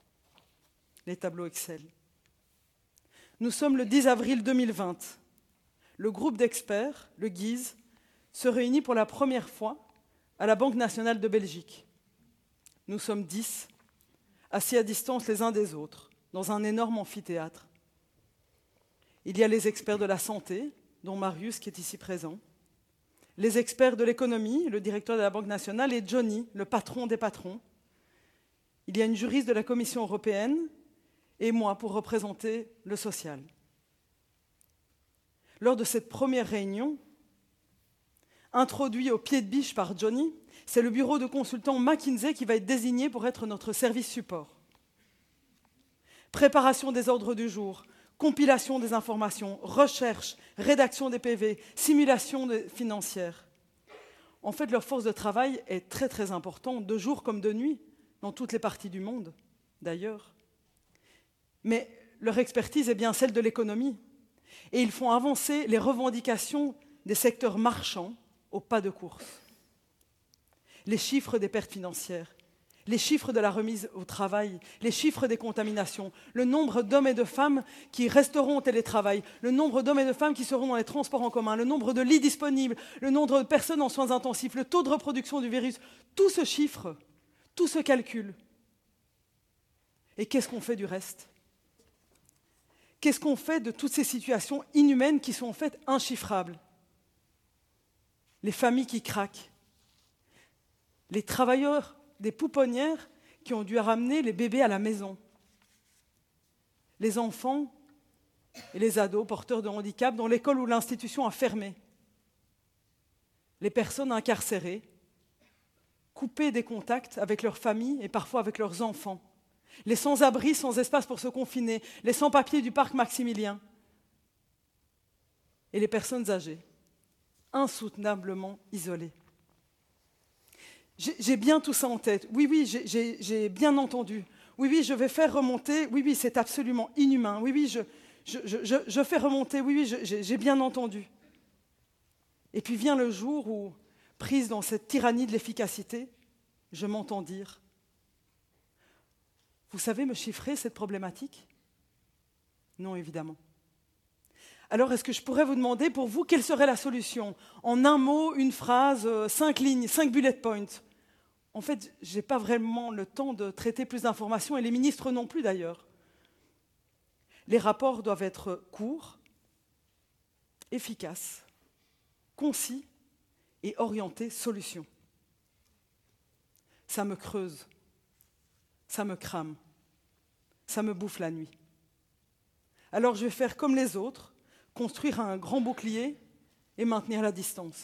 les tableaux Excel. Nous sommes le dix avril deux mille vingt. Le groupe d'experts, le G I Z, se réunit pour la première fois à la Banque nationale de Belgique. Nous sommes dix, assis à distance les uns des autres, dans un énorme amphithéâtre. Il y a les experts de la santé, dont Marius qui est ici présent, les experts de l'économie, le directeur de la Banque nationale, et Johnny, le patron des patrons. Il y a une juriste de la Commission européenne et moi pour représenter le social. Lors de cette première réunion, introduit au pied de biche par Johnny, c'est le bureau de consultants McKinsey qui va être désigné pour être notre service support. Préparation des ordres du jour, compilation des informations, recherche, rédaction des P V, simulation de financière. En fait, leur force de travail est très très importante, de jour comme de nuit, dans toutes les parties du monde, d'ailleurs. Mais leur expertise est bien celle de l'économie. Et ils font avancer les revendications des secteurs marchands au pas de course. Les chiffres des pertes financières, les chiffres de la remise au travail, les chiffres des contaminations, le nombre d'hommes et de femmes qui resteront au télétravail, le nombre d'hommes et de femmes qui seront dans les transports en commun, le nombre de lits disponibles, le nombre de personnes en soins intensifs, le taux de reproduction du virus, tout ce chiffre, tout ce calcul. Et qu'est-ce qu'on fait du reste ? Qu'est-ce qu'on fait de toutes ces situations inhumaines qui sont en fait inchiffrables ? Les familles qui craquent, les travailleurs des pouponnières qui ont dû ramener les bébés à la maison, les enfants et les ados porteurs de handicap dont l'école ou l'institution a fermé, les personnes incarcérées, coupées des contacts avec leurs familles et parfois avec leurs enfants, les sans-abri, sans espace pour se confiner, les sans-papiers du parc Maximilien et les personnes âgées, insoutenablement isolées. J'ai bien tout ça en tête. Oui, oui, j'ai bien entendu. Oui, oui, je vais faire remonter. Oui, oui, c'est absolument inhumain. Oui, oui, je, je, je, je fais remonter. Oui, oui, j'ai bien entendu. Et puis vient le jour où, prise dans cette tyrannie de l'efficacité, je m'entends dire « Vous savez me chiffrer cette problématique ?» Non, évidemment. Alors, est-ce que je pourrais vous demander, pour vous, quelle serait la solution ? En un mot, une phrase, cinq lignes, cinq bullet points. En fait, je n'ai pas vraiment le temps de traiter plus d'informations, et les ministres non plus d'ailleurs. Les rapports doivent être courts, efficaces, concis et orientés solutions. Ça me creuse. ça me crame, ça me bouffe la nuit. Alors je vais faire comme les autres, construire un grand bouclier et maintenir la distance.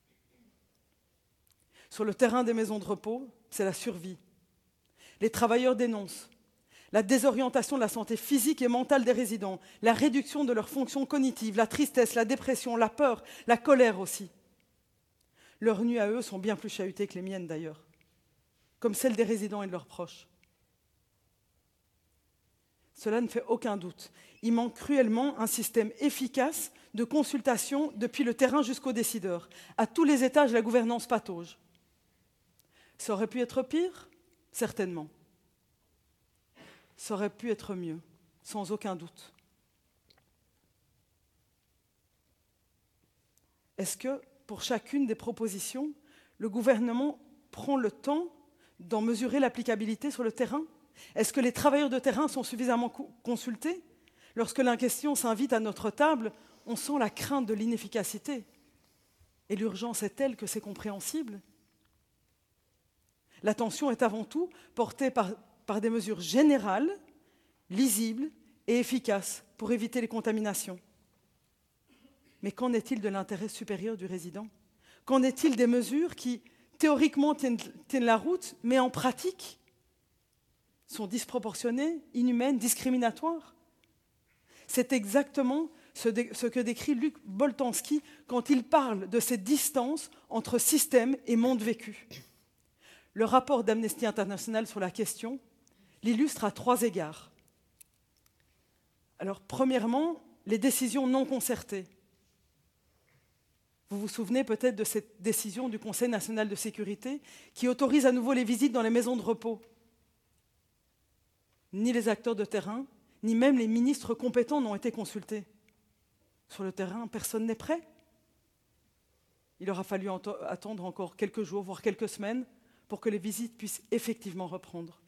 Sur le terrain des maisons de repos, c'est la survie. Les travailleurs dénoncent la désorientation de la santé physique et mentale des résidents, la réduction de leurs fonctions cognitives, la tristesse, la dépression, la peur, la colère aussi. Leurs nuits à eux sont bien plus chahutées que les miennes d'ailleurs, comme celles des résidents et de leurs proches. Cela ne fait aucun doute. Il manque cruellement un système efficace de consultation depuis le terrain jusqu'aux décideurs. À tous les étages, la gouvernance patauge. Ça aurait pu être pire ? Certainement. Ça aurait pu être mieux, sans aucun doute. Est-ce que, pour chacune des propositions, le gouvernement prend le temps d'en mesurer l'applicabilité sur le terrain ? Est-ce que les travailleurs de terrain sont suffisamment co- consultés ? Lorsque la question s'invite à notre table, on sent la crainte de l'inefficacité. Et l'urgence est telle que c'est compréhensible. L'attention est avant tout portée par, par des mesures générales, lisibles et efficaces pour éviter les contaminations. Mais qu'en est-il de l'intérêt supérieur du résident ? Qu'en est-il des mesures qui, théoriquement, tiennent, tiennent la route, mais en pratique, sont disproportionnées, inhumaines, discriminatoires ? C'est exactement ce, dé, ce que décrit Luc Boltanski quand il parle de cette distance entre système et monde vécu. Le rapport d'Amnesty International sur la question l'illustre à trois égards. Alors, premièrement, les décisions non concertées. Vous vous souvenez peut-être de cette décision du Conseil national de sécurité qui autorise à nouveau les visites dans les maisons de repos. Ni les acteurs de terrain, ni même les ministres compétents n'ont été consultés. Sur le terrain, personne n'est prêt. Il aura fallu attendre encore quelques jours, voire quelques semaines, pour que les visites puissent effectivement reprendre.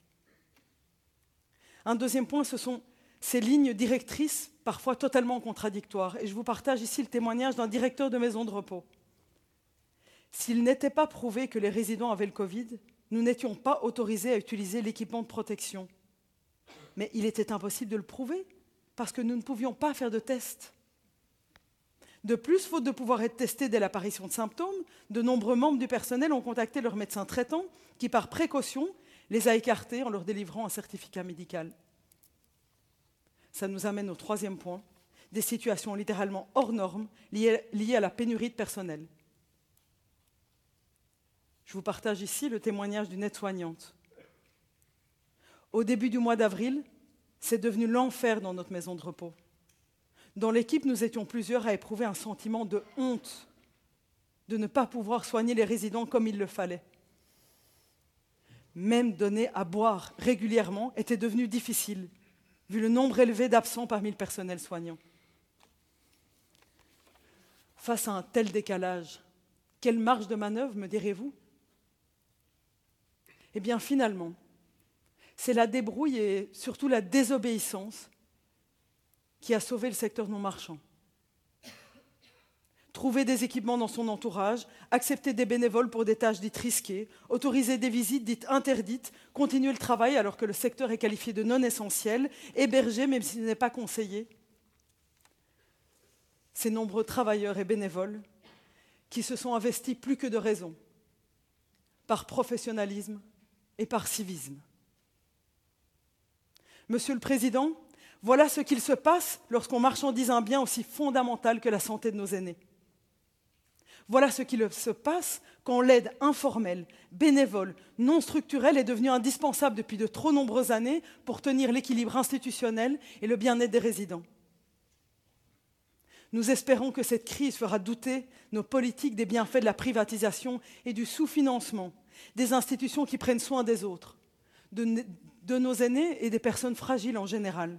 Un deuxième point, ce sont ces lignes directrices, parfois totalement contradictoires. Et je vous partage ici le témoignage d'un directeur de maison de repos. S'il n'était pas prouvé que les résidents avaient le Covid, nous n'étions pas autorisés à utiliser l'équipement de protection. Mais il était impossible de le prouver, parce que nous ne pouvions pas faire de tests. De plus, faute de pouvoir être testés dès l'apparition de symptômes, de nombreux membres du personnel ont contacté leur médecin traitant, qui par précaution les a écartés en leur délivrant un certificat médical. Ça nous amène au troisième point, des situations littéralement hors normes liées, liées à la pénurie de personnel. Je vous partage ici le témoignage d'une aide-soignante. Au début du mois d'avril, c'est devenu l'enfer dans notre maison de repos. Dans l'équipe, nous étions plusieurs à éprouver un sentiment de honte de ne pas pouvoir soigner les résidents comme il le fallait. Même donner à boire régulièrement était devenu difficile, vu le nombre élevé d'absents parmi le personnel soignant. Face à un tel décalage, quelle marge de manœuvre, me direz-vous ? Eh bien, finalement, c'est la débrouille et surtout la désobéissance qui a sauvé le secteur non marchand. Trouver des équipements dans son entourage, accepter des bénévoles pour des tâches dites risquées, autoriser des visites dites interdites, continuer le travail alors que le secteur est qualifié de non essentiel, héberger même s'il n'est pas conseillé. Ces nombreux travailleurs et bénévoles qui se sont investis plus que de raison, par professionnalisme et par civisme. Monsieur le Président, voilà ce qu'il se passe lorsqu'on marchandise un bien aussi fondamental que la santé de nos aînés. Voilà ce qu'il se passe quand l'aide informelle, bénévole, non structurelle est devenue indispensable depuis de trop nombreuses années pour tenir l'équilibre institutionnel et le bien-être des résidents. Nous espérons que cette crise fera douter nos politiques des bienfaits de la privatisation et du sous-financement des institutions qui prennent soin des autres, de, de nos aînés et des personnes fragiles en général.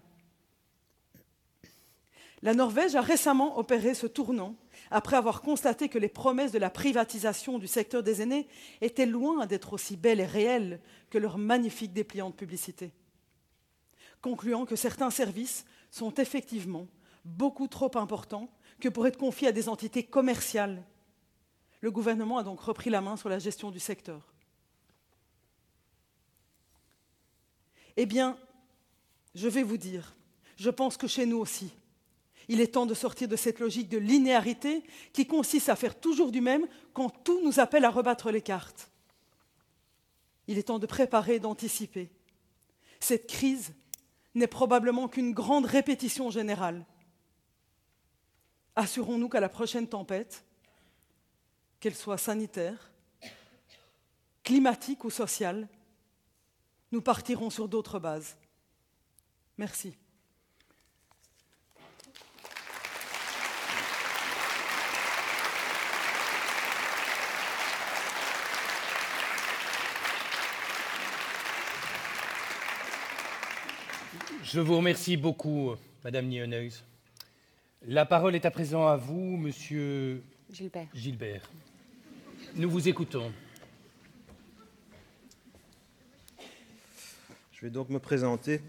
La Norvège a récemment opéré ce tournant après avoir constaté que les promesses de la privatisation du secteur des aînés étaient loin d'être aussi belles et réelles que leurs magnifiques dépliants de publicité, concluant que certains services sont effectivement beaucoup trop importants que pour être confiés à des entités commerciales. Le gouvernement a donc repris la main sur la gestion du secteur. Eh bien, je vais vous dire, je pense que chez nous aussi, il est temps de sortir de cette logique de linéarité qui consiste à faire toujours du même quand tout nous appelle à rebattre les cartes. Il est temps de préparer et d'anticiper. Cette crise n'est probablement qu'une grande répétition générale. Assurons-nous qu'à la prochaine tempête, qu'elle soit sanitaire, climatique ou sociale, nous partirons sur d'autres bases. Merci. Je vous remercie beaucoup, Madame Nienhuys. La parole est à présent à vous, Monsieur Gilbert. Gilbert. Nous vous écoutons. Je vais donc me présenter.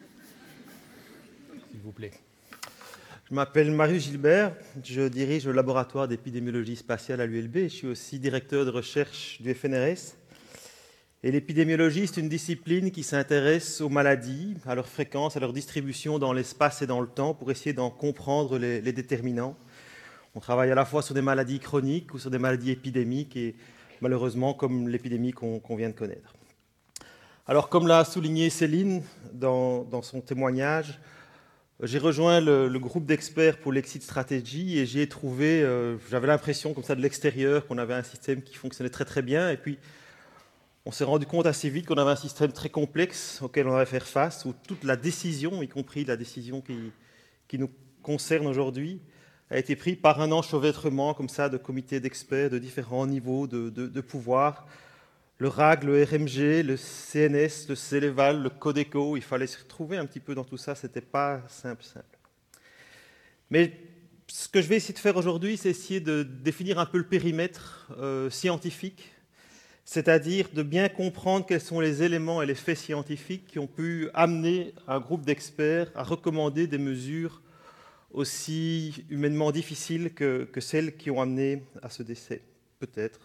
S'il vous plaît. Je m'appelle Marius Gilbert, je dirige le laboratoire d'épidémiologie spatiale à l'U L B. Je suis aussi directeur de recherche du F N R S. Et l'épidémiologie, c'est une discipline qui s'intéresse aux maladies, à leur fréquence, à leur distribution dans l'espace et dans le temps pour essayer d'en comprendre les, les déterminants. On travaille à la fois sur des maladies chroniques ou sur des maladies épidémiques et malheureusement comme l'épidémie qu'on qu'on vient de connaître. Alors comme l'a souligné Céline dans, dans son témoignage, j'ai rejoint le, le groupe d'experts pour l'Exit Strategy et j'ai trouvé, euh, j'avais l'impression comme ça de l'extérieur qu'on avait un système qui fonctionnait très très bien et puis on s'est rendu compte assez vite qu'on avait un système très complexe auquel on avait à faire face, où toute la décision, y compris la décision qui, qui nous concerne aujourd'hui, a été prise par un enchevêtrement comme ça de comités d'experts de différents niveaux de, de, de pouvoir. Le R A G, le R M G, le C N S, le Céleval, le Codeco, il fallait se retrouver un petit peu dans tout ça, ce n'était pas simple, simple. Mais ce que je vais essayer de faire aujourd'hui, c'est essayer de définir un peu le périmètre euh, scientifique, c'est-à-dire de bien comprendre quels sont les éléments et les faits scientifiques qui ont pu amener un groupe d'experts à recommander des mesures aussi humainement difficiles que, que celles qui ont amené à ce décès, peut-être.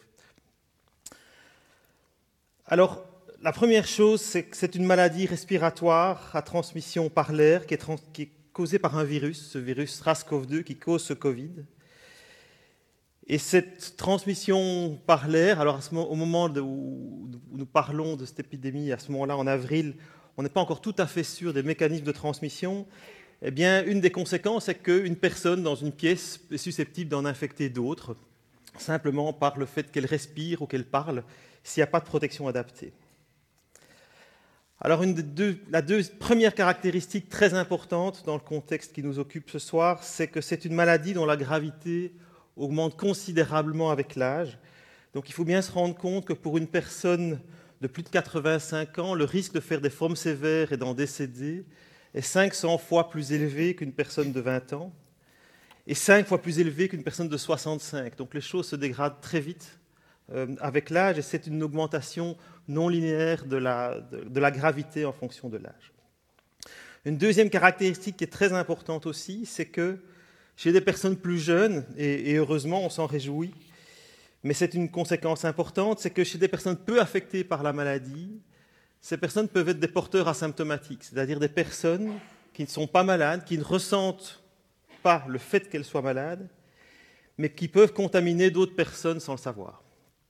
Alors, la première chose, c'est que c'est une maladie respiratoire à transmission par l'air qui est, trans- qui est causée par un virus, ce virus SARS-C o V deux qui cause ce Covid. Et cette transmission par l'air, alors à ce moment, au moment de, où, où nous parlons de cette épidémie, à ce moment-là, en avril, on n'est pas encore tout à fait sûr des mécanismes de transmission. Eh bien, une des conséquences, c'est qu'une personne dans une pièce est susceptible d'en infecter d'autres, simplement par le fait qu'elle respire ou qu'elle parle, s'il n'y a pas de protection adaptée. Alors, une des deux, la deux, première caractéristique très importante dans le contexte qui nous occupe ce soir, c'est que c'est une maladie dont la gravité augmente considérablement avec l'âge. Donc il faut bien se rendre compte que pour une personne de plus de quatre-vingt-cinq ans, le risque de faire des formes sévères et d'en décéder est cinq cents fois plus élevé qu'une personne de vingt ans et cinq fois plus élevé qu'une personne de soixante-cinq. Donc les choses se dégradent très vite euh, avec l'âge et c'est une augmentation non linéaire de la, de, de la gravité en fonction de l'âge. Une deuxième caractéristique qui est très importante aussi, c'est que chez des personnes plus jeunes, et, et heureusement on s'en réjouit, mais c'est une conséquence importante, c'est que chez des personnes peu affectées par la maladie, ces personnes peuvent être des porteurs asymptomatiques, c'est-à-dire des personnes qui ne sont pas malades, qui ne ressentent pas le fait qu'elles soient malades, mais qui peuvent contaminer d'autres personnes sans le savoir.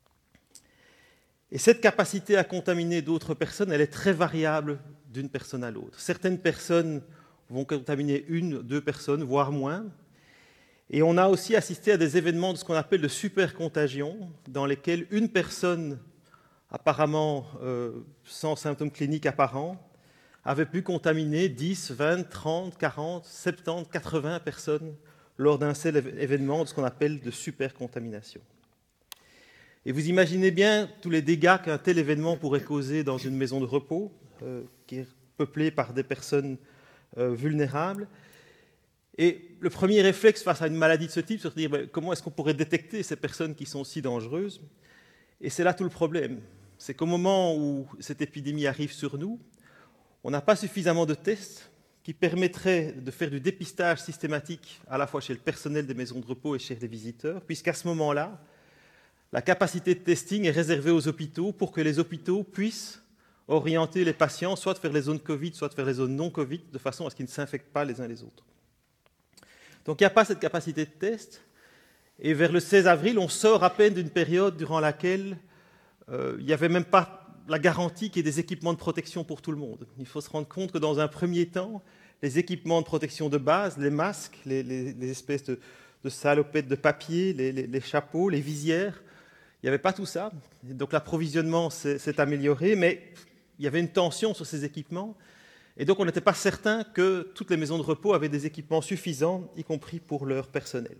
Et cette capacité à contaminer d'autres personnes, elle est très variable d'une personne à l'autre. Certaines personnes vont contaminer une, deux personnes, voire moins. Et on a aussi assisté à des événements de ce qu'on appelle de supercontagion, dans lesquels une personne, apparemment euh, sans symptômes cliniques apparents, avait pu contaminer dix, vingt, trente, quarante, soixante-dix, quatre-vingts personnes lors d'un seul événement de ce qu'on appelle de supercontamination. Et vous imaginez bien tous les dégâts qu'un tel événement pourrait causer dans une maison de repos, euh, qui est peuplée par des personnes euh, vulnérables. Et le premier réflexe face à une maladie de ce type, c'est de dire ben, comment est-ce qu'on pourrait détecter ces personnes qui sont si dangereuses. Et c'est là tout le problème. C'est qu'au moment où cette épidémie arrive sur nous, on n'a pas suffisamment de tests qui permettraient de faire du dépistage systématique à la fois chez le personnel des maisons de repos et chez les visiteurs, puisqu'à ce moment-là, la capacité de testing est réservée aux hôpitaux pour que les hôpitaux puissent orienter les patients soit vers les zones Covid, soit vers les zones non Covid, de façon à ce qu'ils ne s'infectent pas les uns les autres. Donc il n'y a pas cette capacité de test. Et vers le seize avril, on sort à peine d'une période durant laquelle euh, il n'y avait même pas la garantie qu'il y ait des équipements de protection pour tout le monde. Il faut se rendre compte que dans un premier temps, les équipements de protection de base, les masques, les, les, les espèces de, de salopettes de papier, les, les, les chapeaux, les visières, il n'y avait pas tout ça. Et donc l'approvisionnement s'est amélioré, mais il y avait une tension sur ces équipements. Et donc on n'était pas certain que toutes les maisons de repos avaient des équipements suffisants, y compris pour leur personnel.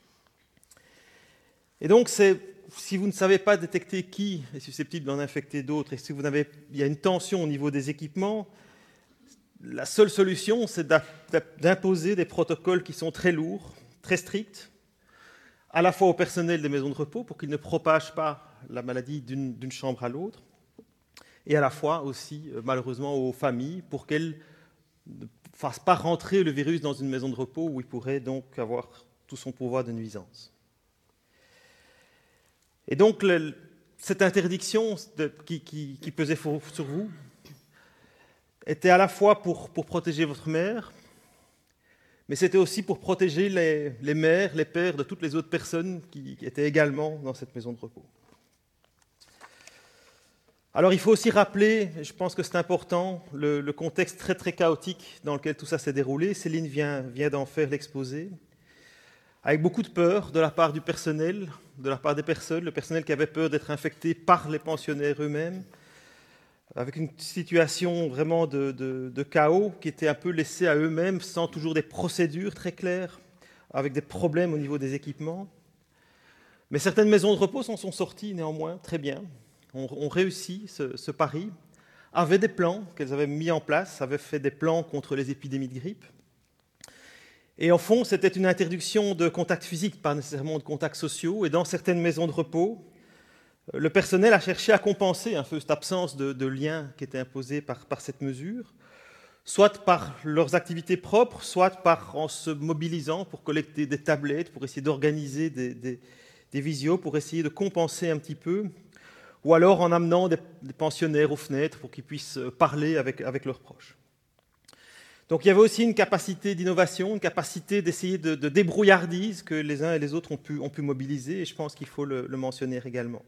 Et donc, si vous ne savez pas détecter qui est susceptible d'en infecter d'autres, et si vous avez, il y a une tension au niveau des équipements, la seule solution, c'est d'imposer des protocoles qui sont très lourds, très stricts, à la fois au personnel des maisons de repos, pour qu'ils ne propagent pas la maladie d'une chambre à l'autre, et à la fois aussi, malheureusement, aux familles, pour qu'elles ne fassent pas rentrer le virus dans une maison de repos où il pourrait donc avoir tout son pouvoir de nuisance. Et donc, le, cette interdiction de, qui, qui, qui pesait sur vous était à la fois pour, pour protéger votre mère, mais c'était aussi pour protéger les, les mères, les pères de toutes les autres personnes qui, qui étaient également dans cette maison de repos. Alors, il faut aussi rappeler, je pense que c'est important, le, le contexte très très chaotique dans lequel tout ça s'est déroulé. Céline vient, vient d'en faire l'exposé, avec beaucoup de peur de la part du personnel, de la part des personnes, le personnel qui avait peur d'être infecté par les pensionnaires eux-mêmes, avec une situation vraiment de, de, de chaos qui était un peu laissée à eux-mêmes, sans toujours des procédures très claires, avec des problèmes au niveau des équipements. Mais certaines maisons de repos s'en sont sorties néanmoins très bien, ont, ont réussi ce, ce pari, avaient des plans qu'elles avaient mis en place, avaient fait des plans contre les épidémies de grippe. Et en fond, c'était une interdiction de contacts physiques, pas nécessairement de contacts sociaux. Et dans certaines maisons de repos, le personnel a cherché à compenser un peu cette absence de, de lien qui était imposée par, par cette mesure, soit par leurs activités propres, soit par, en se mobilisant pour collecter des tablettes, pour essayer d'organiser des, des, des visios, pour essayer de compenser un petit peu, ou alors en amenant des, des pensionnaires aux fenêtres pour qu'ils puissent parler avec, avec leurs proches. Donc il y avait aussi une capacité d'innovation, une capacité d'essayer de, de débrouillardise que les uns et les autres ont pu, ont pu mobiliser, et je pense qu'il faut le, le mentionner également.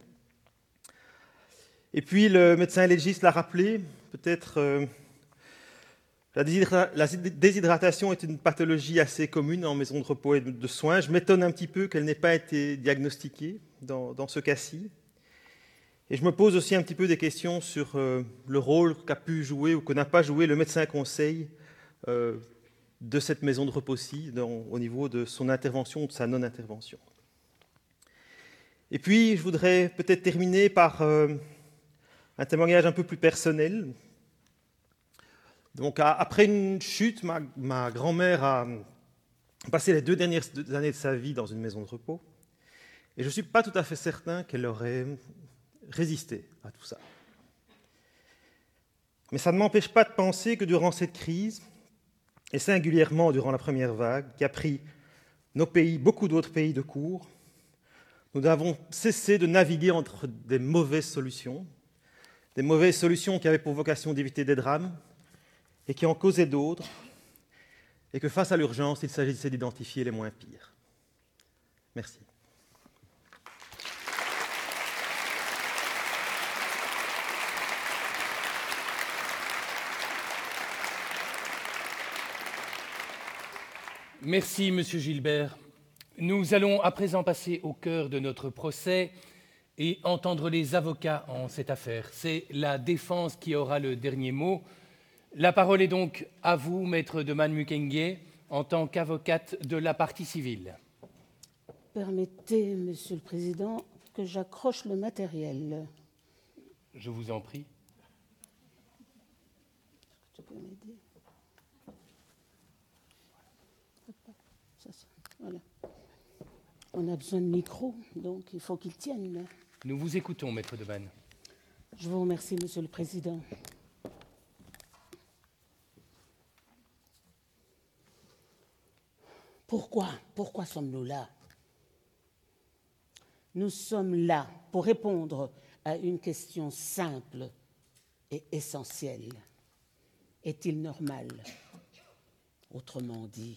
Et puis le médecin légiste l'a rappelé, peut-être euh, la, déshydra la déshydratation est une pathologie assez commune en maison de repos et de, de soins. Je m'étonne un petit peu qu'elle n'ait pas été diagnostiquée dans, dans ce cas-ci. Et je me pose aussi un petit peu des questions sur euh, le rôle qu'a pu jouer ou que n'a pas joué le médecin conseil Euh, de cette maison de repos-ci au niveau de son intervention ou de sa non-intervention. Et puis, je voudrais peut-être terminer par euh, un témoignage un peu plus personnel. Donc, à, après une chute, ma, ma grand-mère a passé les deux dernières années de sa vie dans une maison de repos. Et je ne suis pas tout à fait certain qu'elle aurait résisté à tout ça. Mais ça ne m'empêche pas de penser que durant cette crise, et singulièrement durant la première vague, qui a pris nos pays, beaucoup d'autres pays de court, nous avons cessé de naviguer entre des mauvaises solutions, des mauvaises solutions qui avaient pour vocation d'éviter des drames et qui en causaient d'autres, et que face à l'urgence, il s'agissait d'identifier les moins pires. Merci. Merci, Monsieur Gilbert. Nous allons à présent passer au cœur de notre procès et entendre les avocats en cette affaire. C'est la défense qui aura le dernier mot. La parole est donc à vous, Maître Deman Mukwege, en tant qu'avocate de la partie civile. Permettez, Monsieur le Président, que j'accroche le matériel. Je vous en prie. Tu peux m'aider ? Voilà. On a besoin de micro, donc il faut qu'ils tiennent. Nous vous écoutons, Maître Deman. Je vous remercie, Monsieur le Président. Pourquoi Pourquoi sommes-nous là? Nous sommes là pour répondre à une question simple. est essentiel. Est-il normal? Autrement dit,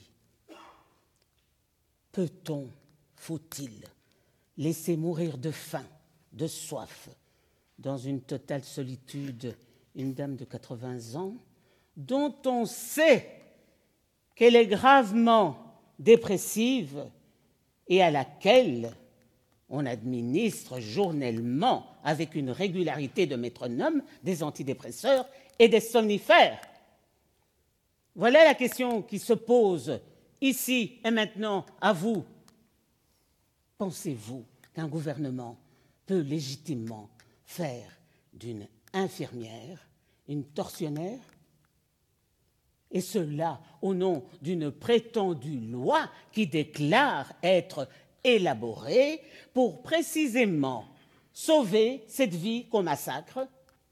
peut-on, faut-il, laisser mourir de faim, de soif, dans une totale solitude, une dame de quatre-vingts ans, dont on sait qu'elle est gravement dépressive et à laquelle on administre journellement, avec une régularité de métronome, des antidépresseurs et des somnifères? Voilà la question qui se pose ici et maintenant à vous. Pensez-vous qu'un gouvernement peut légitimement faire d'une infirmière une tortionnaire? Et cela au nom d'une prétendue loi qui déclare être élaborée pour précisément sauver cette vie qu'on massacre?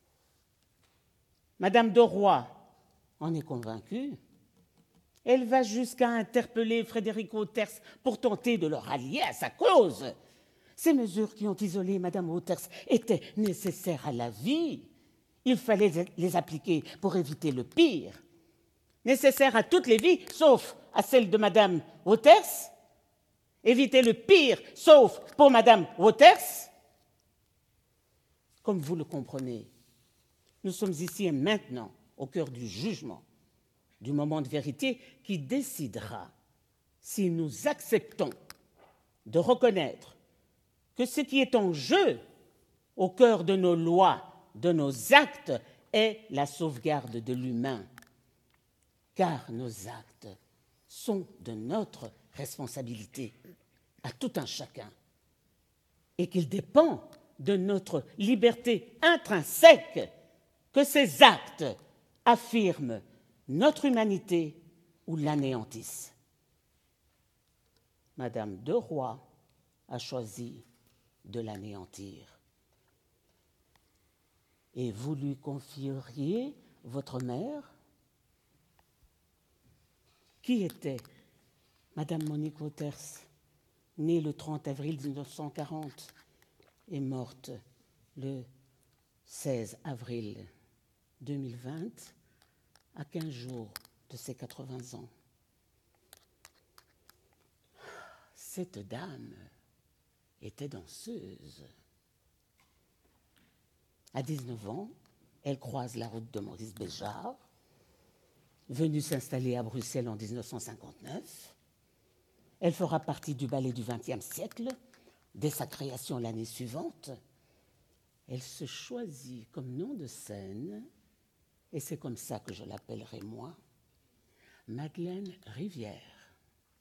Madame de Roy en est convaincue. Elle va jusqu'à interpeller Frédéric Wauters pour tenter de le rallier à sa cause. Ces mesures qui ont isolé Madame Wauters étaient nécessaires à la vie. Il fallait les appliquer pour éviter le pire. Nécessaires à toutes les vies, sauf à celle de Madame Wauters. Éviter le pire, sauf pour Madame Wauters. Comme vous le comprenez, nous sommes ici et maintenant au cœur du jugement, du moment de vérité qui décidera si nous acceptons de reconnaître que ce qui est en jeu au cœur de nos lois, de nos actes, est la sauvegarde de l'humain. Car nos actes sont de notre responsabilité, à tout un chacun, et qu'il dépend de notre liberté intrinsèque que ces actes affirment notre humanité ou l'anéantissent. Madame de Roy a choisi de l'anéantir. Et vous lui confieriez votre mère? Qui était Madame Monique Wauters, née le trente avril mille neuf cent quarante et morte le seize avril deux mille vingt, à quinze jours de ses quatre-vingts ans? Cette dame était danseuse. À dix-neuf ans, elle croise la route de Maurice Béjart, venu s'installer à Bruxelles en mille neuf cent cinquante-neuf. Elle fera partie du ballet du vingtième siècle, dès sa création l'année suivante. Elle se choisit comme nom de scène, et c'est comme ça que je l'appellerai moi, Madeleine Rivière.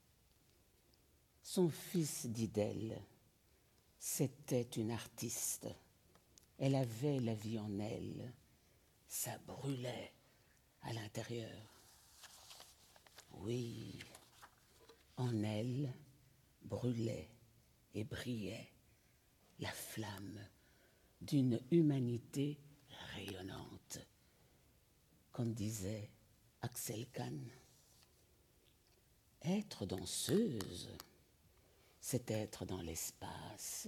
Son fils dit d'elle, c'était une artiste. Elle avait la vie en elle, ça brûlait à l'intérieur. Oui, en elle brûlait et brillait la flamme d'une humanité rayonnante, comme disait Axel Kahn. Être danseuse, c'est être dans l'espace,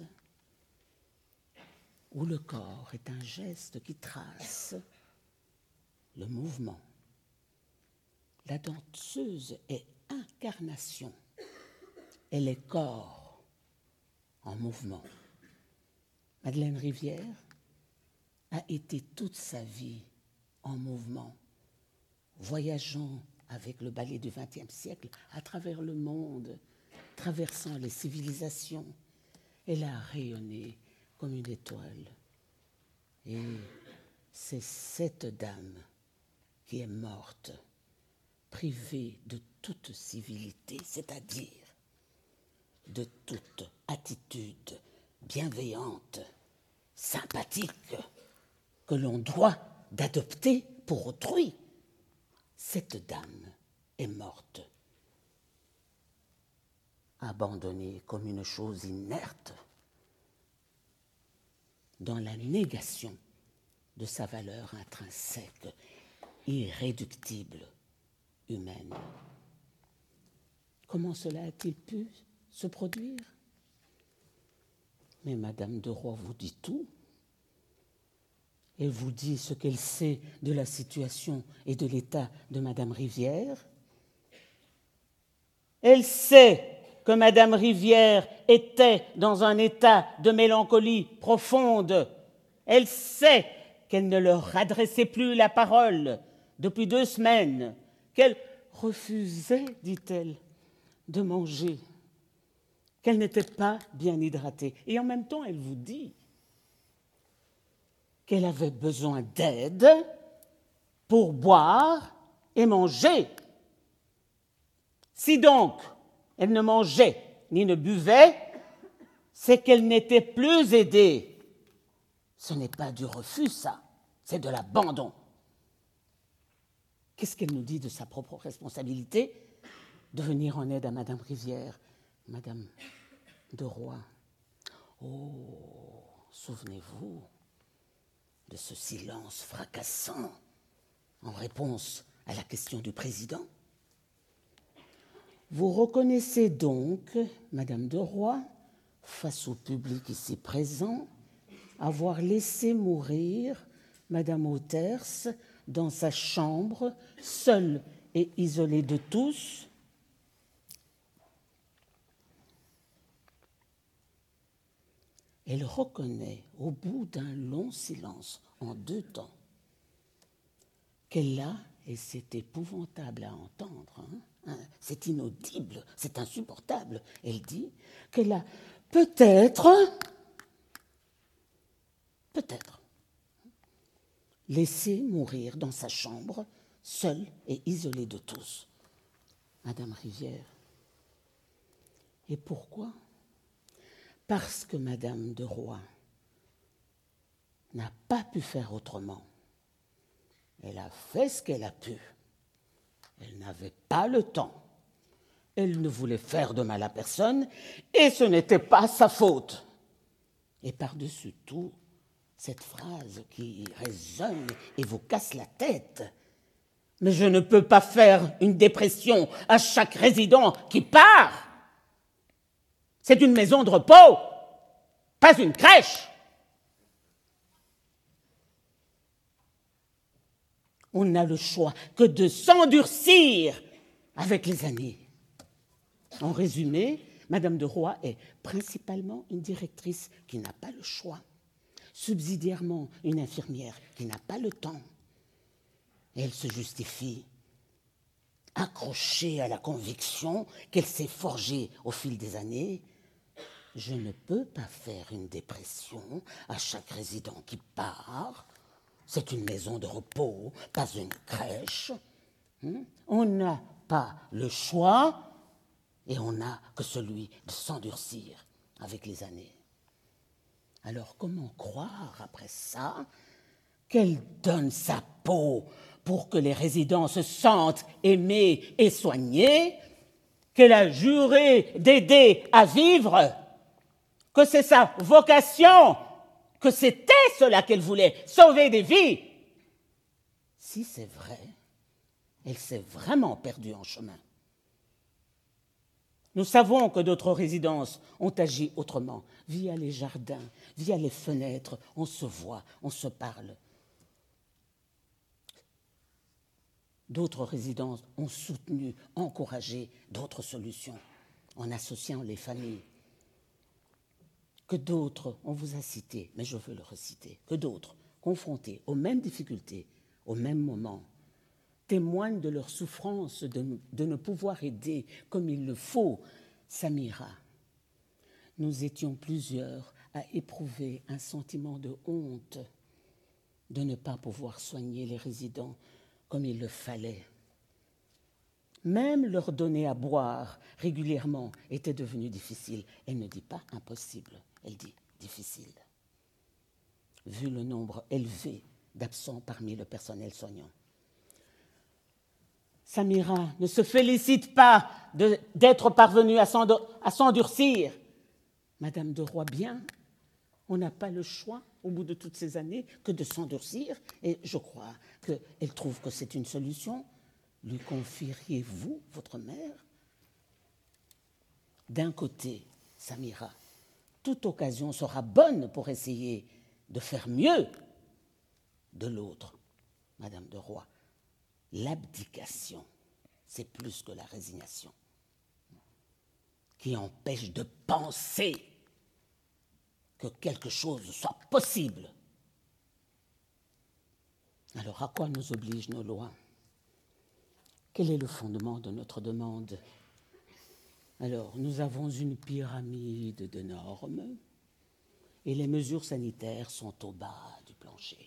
où le corps est un geste qui trace le mouvement. La danseuse est incarnation, elle est corps en mouvement. Madeleine Rivière a été toute sa vie en mouvement, voyageant avec le ballet du vingtième siècle à travers le monde, traversant les civilisations. Elle a rayonné comme une étoile. Et c'est cette dame qui est morte, privée de toute civilité, c'est-à-dire de toute attitude bienveillante, sympathique, que l'on doit d'adopter pour autrui. Cette dame est morte, abandonnée comme une chose inerte, dans la négation de sa valeur intrinsèque, irréductible, humaine. Comment cela a-t-il pu se produire? Mais Madame de Roy vous dit tout. Elle vous dit ce qu'elle sait de la situation et de l'état de Madame Rivière. Elle sait que Madame Rivière était dans un état de mélancolie profonde. Elle sait qu'elle ne leur adressait plus la parole depuis deux semaines, qu'elle refusait, dit-elle, de manger, qu'elle n'était pas bien hydratée. Et en même temps, elle vous dit qu'elle avait besoin d'aide pour boire et manger. Si donc elle ne mangeait ni ne buvait, c'est qu'elle n'était plus aidée. Ce n'est pas du refus, ça, c'est de l'abandon. Qu'est-ce qu'elle nous dit de sa propre responsabilité? De venir en aide à Madame Rivière, Madame de Roy. Oh, souvenez-vous de ce silence fracassant en réponse à la question du président. Vous reconnaissez donc, Madame de Roy, face au public ici présent, avoir laissé mourir Madame Wauters dans sa chambre, seule et isolée de tous. Elle reconnaît, au bout d'un long silence, en deux temps, qu'elle a, et c'est épouvantable à entendre, hein, hein, c'est inaudible, c'est insupportable, elle dit qu'elle a peut-être, peut-être, laissé mourir dans sa chambre, seule et isolée de tous, Madame Rivière. Et pourquoi ? Parce que Madame de Roy n'a pas pu faire autrement. Elle a fait ce qu'elle a pu. Elle n'avait pas le temps. Elle ne voulait faire de mal à personne et ce n'était pas sa faute. Et par-dessus tout, cette phrase qui résonne et vous casse la tête. Mais je ne peux pas faire une dépression à chaque résident qui part. C'est une maison de repos, pas une crèche. On n'a le choix que de s'endurcir avec les années. En résumé, Madame de Roy est principalement une directrice qui n'a pas le choix, subsidiairement une infirmière qui n'a pas le temps. Elle se justifie, accrochée à la conviction qu'elle s'est forgée au fil des années. Je ne peux pas faire une dépression à chaque résident qui part. C'est une maison de repos, pas une crèche. On n'a pas le choix et on n'a que celui de s'endurcir avec les années. Alors comment croire après ça qu'elle donne sa peau pour que les résidents se sentent aimés et soignés, qu'elle a juré d'aider à vivre, que c'est sa vocation, que c'était cela qu'elle voulait, sauver des vies. Si c'est vrai, elle s'est vraiment perdue en chemin. Nous savons que d'autres résidences ont agi autrement, via les jardins, via les fenêtres, on se voit, on se parle. D'autres résidences ont soutenu, encouragé d'autres solutions, en associant les familles. Que d'autres, on vous a cité, mais je veux le reciter, que d'autres, confrontés aux mêmes difficultés, au même moment, témoignent de leur souffrance de, de ne pouvoir aider comme il le faut. Samira, nous étions plusieurs à éprouver un sentiment de honte de ne pas pouvoir soigner les résidents comme il le fallait. Même leur donner à boire régulièrement était devenu difficile. Elle ne dit pas impossible, elle dit difficile, vu le nombre élevé d'absents parmi le personnel soignant. Samira ne se félicite pas de, d'être parvenue à, à s'endurcir. Madame de Roy, bien, on n'a pas le choix, au bout de toutes ces années, que de s'endurcir. Et je crois qu'elle trouve que c'est une solution. Lui confieriez-vous votre mère? D'un côté, Samira, toute occasion sera bonne pour essayer de faire mieux. de l'autre, Madame de Roy. L'abdication, c'est plus que la résignation, qui empêche de penser que quelque chose soit possible. Alors, à quoi nous obligent nos lois? Quel est le fondement de notre demande? Alors, nous avons une pyramide de normes et les mesures sanitaires sont au bas du plancher.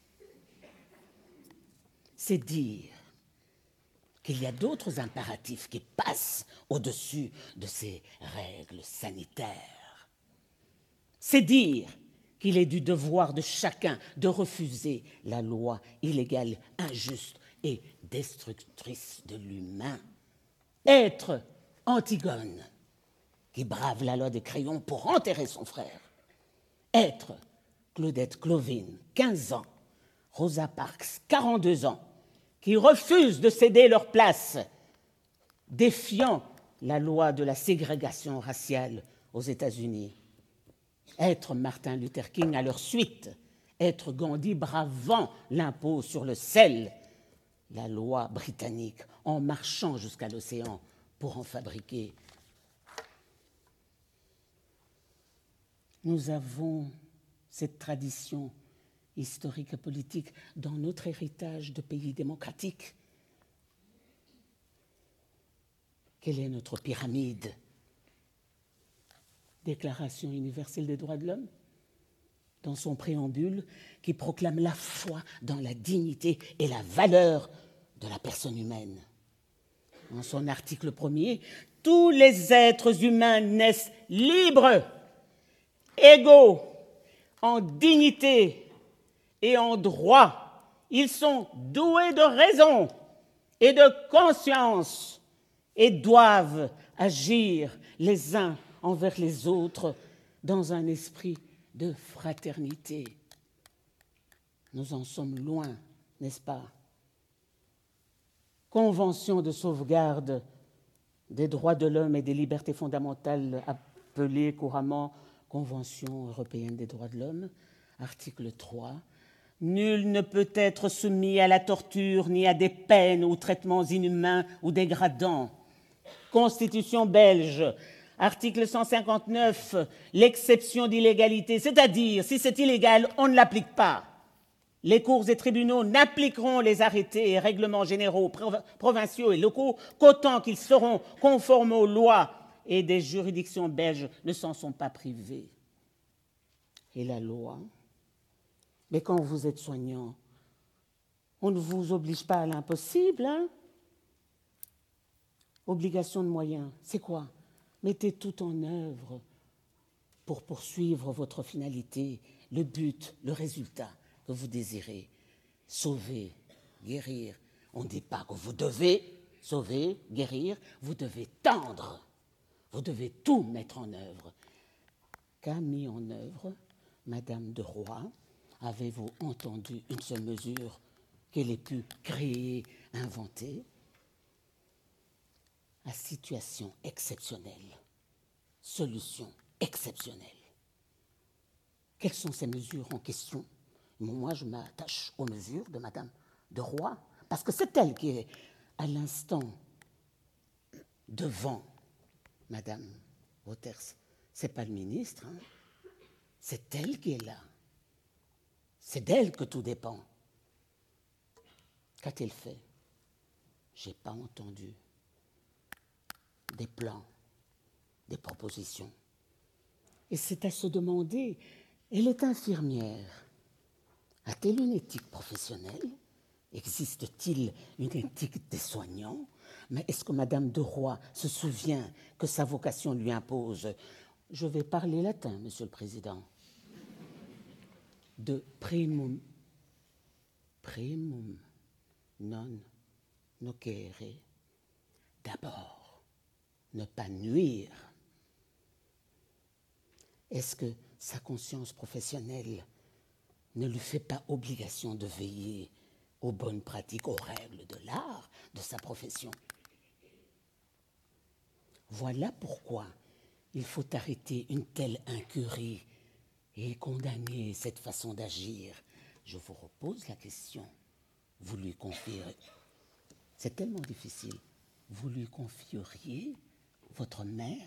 C'est dire qu'il y a d'autres impératifs qui passent au-dessus de ces règles sanitaires. C'est dire qu'il est du devoir de chacun de refuser la loi illégale, injuste et destructrice de l'humain. Être Antigone, qui brave la loi des crayons pour enterrer son frère. Être Claudette Clovin, quinze ans, Rosa Parks, quarante-deux ans, qui refusent de céder leur place, défiant la loi de la ségrégation raciale aux États-Unis. Être Martin Luther King à leur suite, être Gandhi bravant l'impôt sur le sel, la loi britannique en marchant jusqu'à l'océan pour en fabriquer. Nous avons cette tradition historique et politique dans notre héritage de pays démocratique. Quelle est notre pyramide? Déclaration universelle des droits de l'homme, dans son préambule, qui proclame la foi dans la dignité et la valeur de la personne humaine. En son article premier, tous les êtres humains naissent libres, égaux, en dignité et en droit. Ils sont doués de raison et de conscience et doivent agir les uns envers les autres dans un esprit de fraternité. Nous en sommes loin, n'est-ce pas? Convention de sauvegarde des droits de l'homme et des libertés fondamentales, appelée couramment Convention européenne des droits de l'homme, article trois. Nul ne peut être soumis à la torture ni à des peines ou traitements inhumains ou dégradants. Constitution belge, article cent cinquante-neuf, l'exception d'illégalité, c'est-à-dire, si c'est illégal, on ne l'applique pas. Les cours et tribunaux n'appliqueront les arrêtés et règlements généraux, provinciaux et locaux qu'autant qu'ils seront conformes aux lois, et des juridictions belges ne s'en sont pas privées. Et la loi? Mais quand vous êtes soignant, on ne vous oblige pas à l'impossible, hein? Obligation de moyens, c'est quoi? Mettez tout en œuvre pour poursuivre votre finalité, le but, le résultat que vous désirez. Sauver, guérir. On ne dit pas que vous devez sauver, guérir, vous devez tendre. Vous devez tout mettre en œuvre. Qu'a mis en œuvre Madame de Roy? Avez-vous entendu une seule mesure qu'elle ait pu créer, inventer? À situation exceptionnelle, solution exceptionnelle. Quelles sont ces mesures en question? Moi, je m'attache aux mesures de Madame de Roy, parce que c'est elle qui est à l'instant devant Madame Wouters. Ce n'est pas le ministre, hein. C'est elle qui est là. C'est d'elle que tout dépend. Qu'a-t-elle fait? Je n'ai pas entendu. Des plans, des propositions. Et c'est à se demander, elle est infirmière. A-t-elle une éthique professionnelle? Existe-t-il une éthique des soignants? Mais est-ce que Madame de Roy se souvient que sa vocation lui impose? Je vais parler latin, Monsieur le Président. De primum, primum non nocere. D'abord, ne pas nuire. Est-ce que sa conscience professionnelle ne lui fait pas obligation de veiller aux bonnes pratiques, aux règles de l'art de sa profession? Voilà pourquoi il faut arrêter une telle incurie et condamner cette façon d'agir. je vous repose la question. Vous lui confieriez... C'est tellement difficile. Vous lui confieriez votre mère?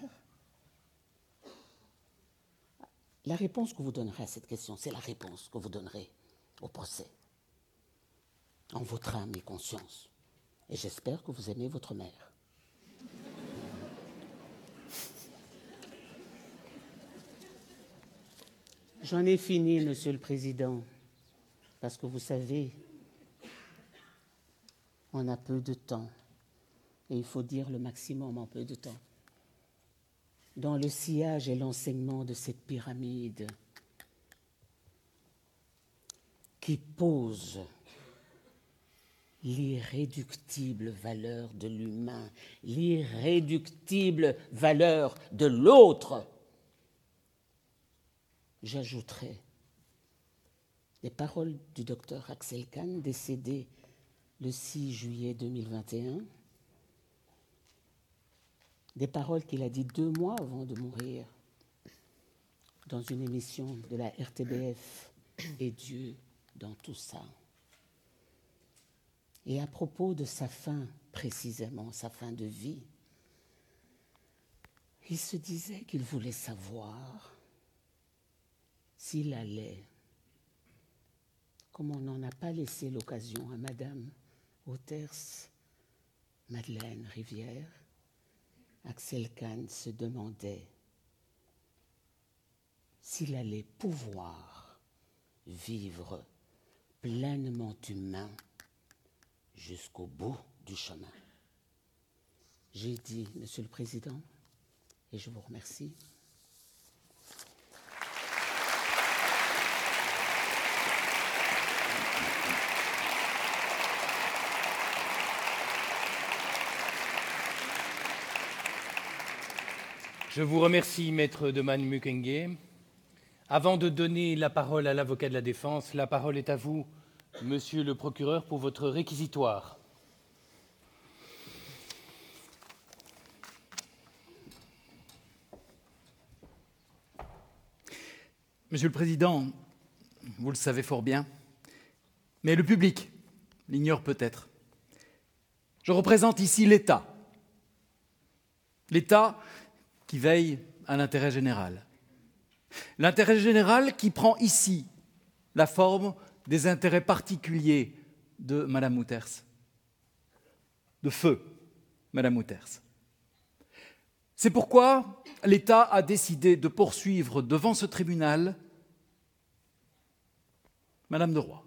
La réponse que vous donnerez à cette question, c'est la réponse que vous donnerez au procès. En votre âme et conscience. Et j'espère que vous aimez votre mère. J'en ai fini, Monsieur le Président, parce que vous savez, on a peu de temps, et il faut dire le maximum en peu de temps. Dans le sillage et l'enseignement de cette pyramide qui pose l'irréductible valeur de l'humain, l'irréductible valeur de l'autre, j'ajouterai les paroles du docteur Axel Kahn, décédé le six juillet deux mille vingt et un, des paroles qu'il a dites deux mois avant de mourir dans une émission de la R T B F, et Dieu dans tout ça. Et à propos de sa fin, précisément, sa fin de vie, il se disait qu'il voulait savoir s'il allait, comme on n'en a pas laissé l'occasion à Madame Wouters, Madeleine Rivière, Axel Kahn se demandait s'il allait pouvoir vivre pleinement humain jusqu'au bout du chemin. J'ai dit, Monsieur le Président, et je vous remercie. Je vous remercie, Maître Domane Mukwege. Avant de donner la parole à l'avocat de la défense, la parole est à vous, Monsieur le procureur, pour votre réquisitoire. Monsieur le Président, vous le savez fort bien, mais le public l'ignore peut-être. Je représente ici l'État. L'État qui veille à l'intérêt général. L'intérêt général qui prend ici la forme des intérêts particuliers de Madame Wouters, de feu Madame Wouters. C'est pourquoi l'État a décidé de poursuivre devant ce tribunal Madame de Roy.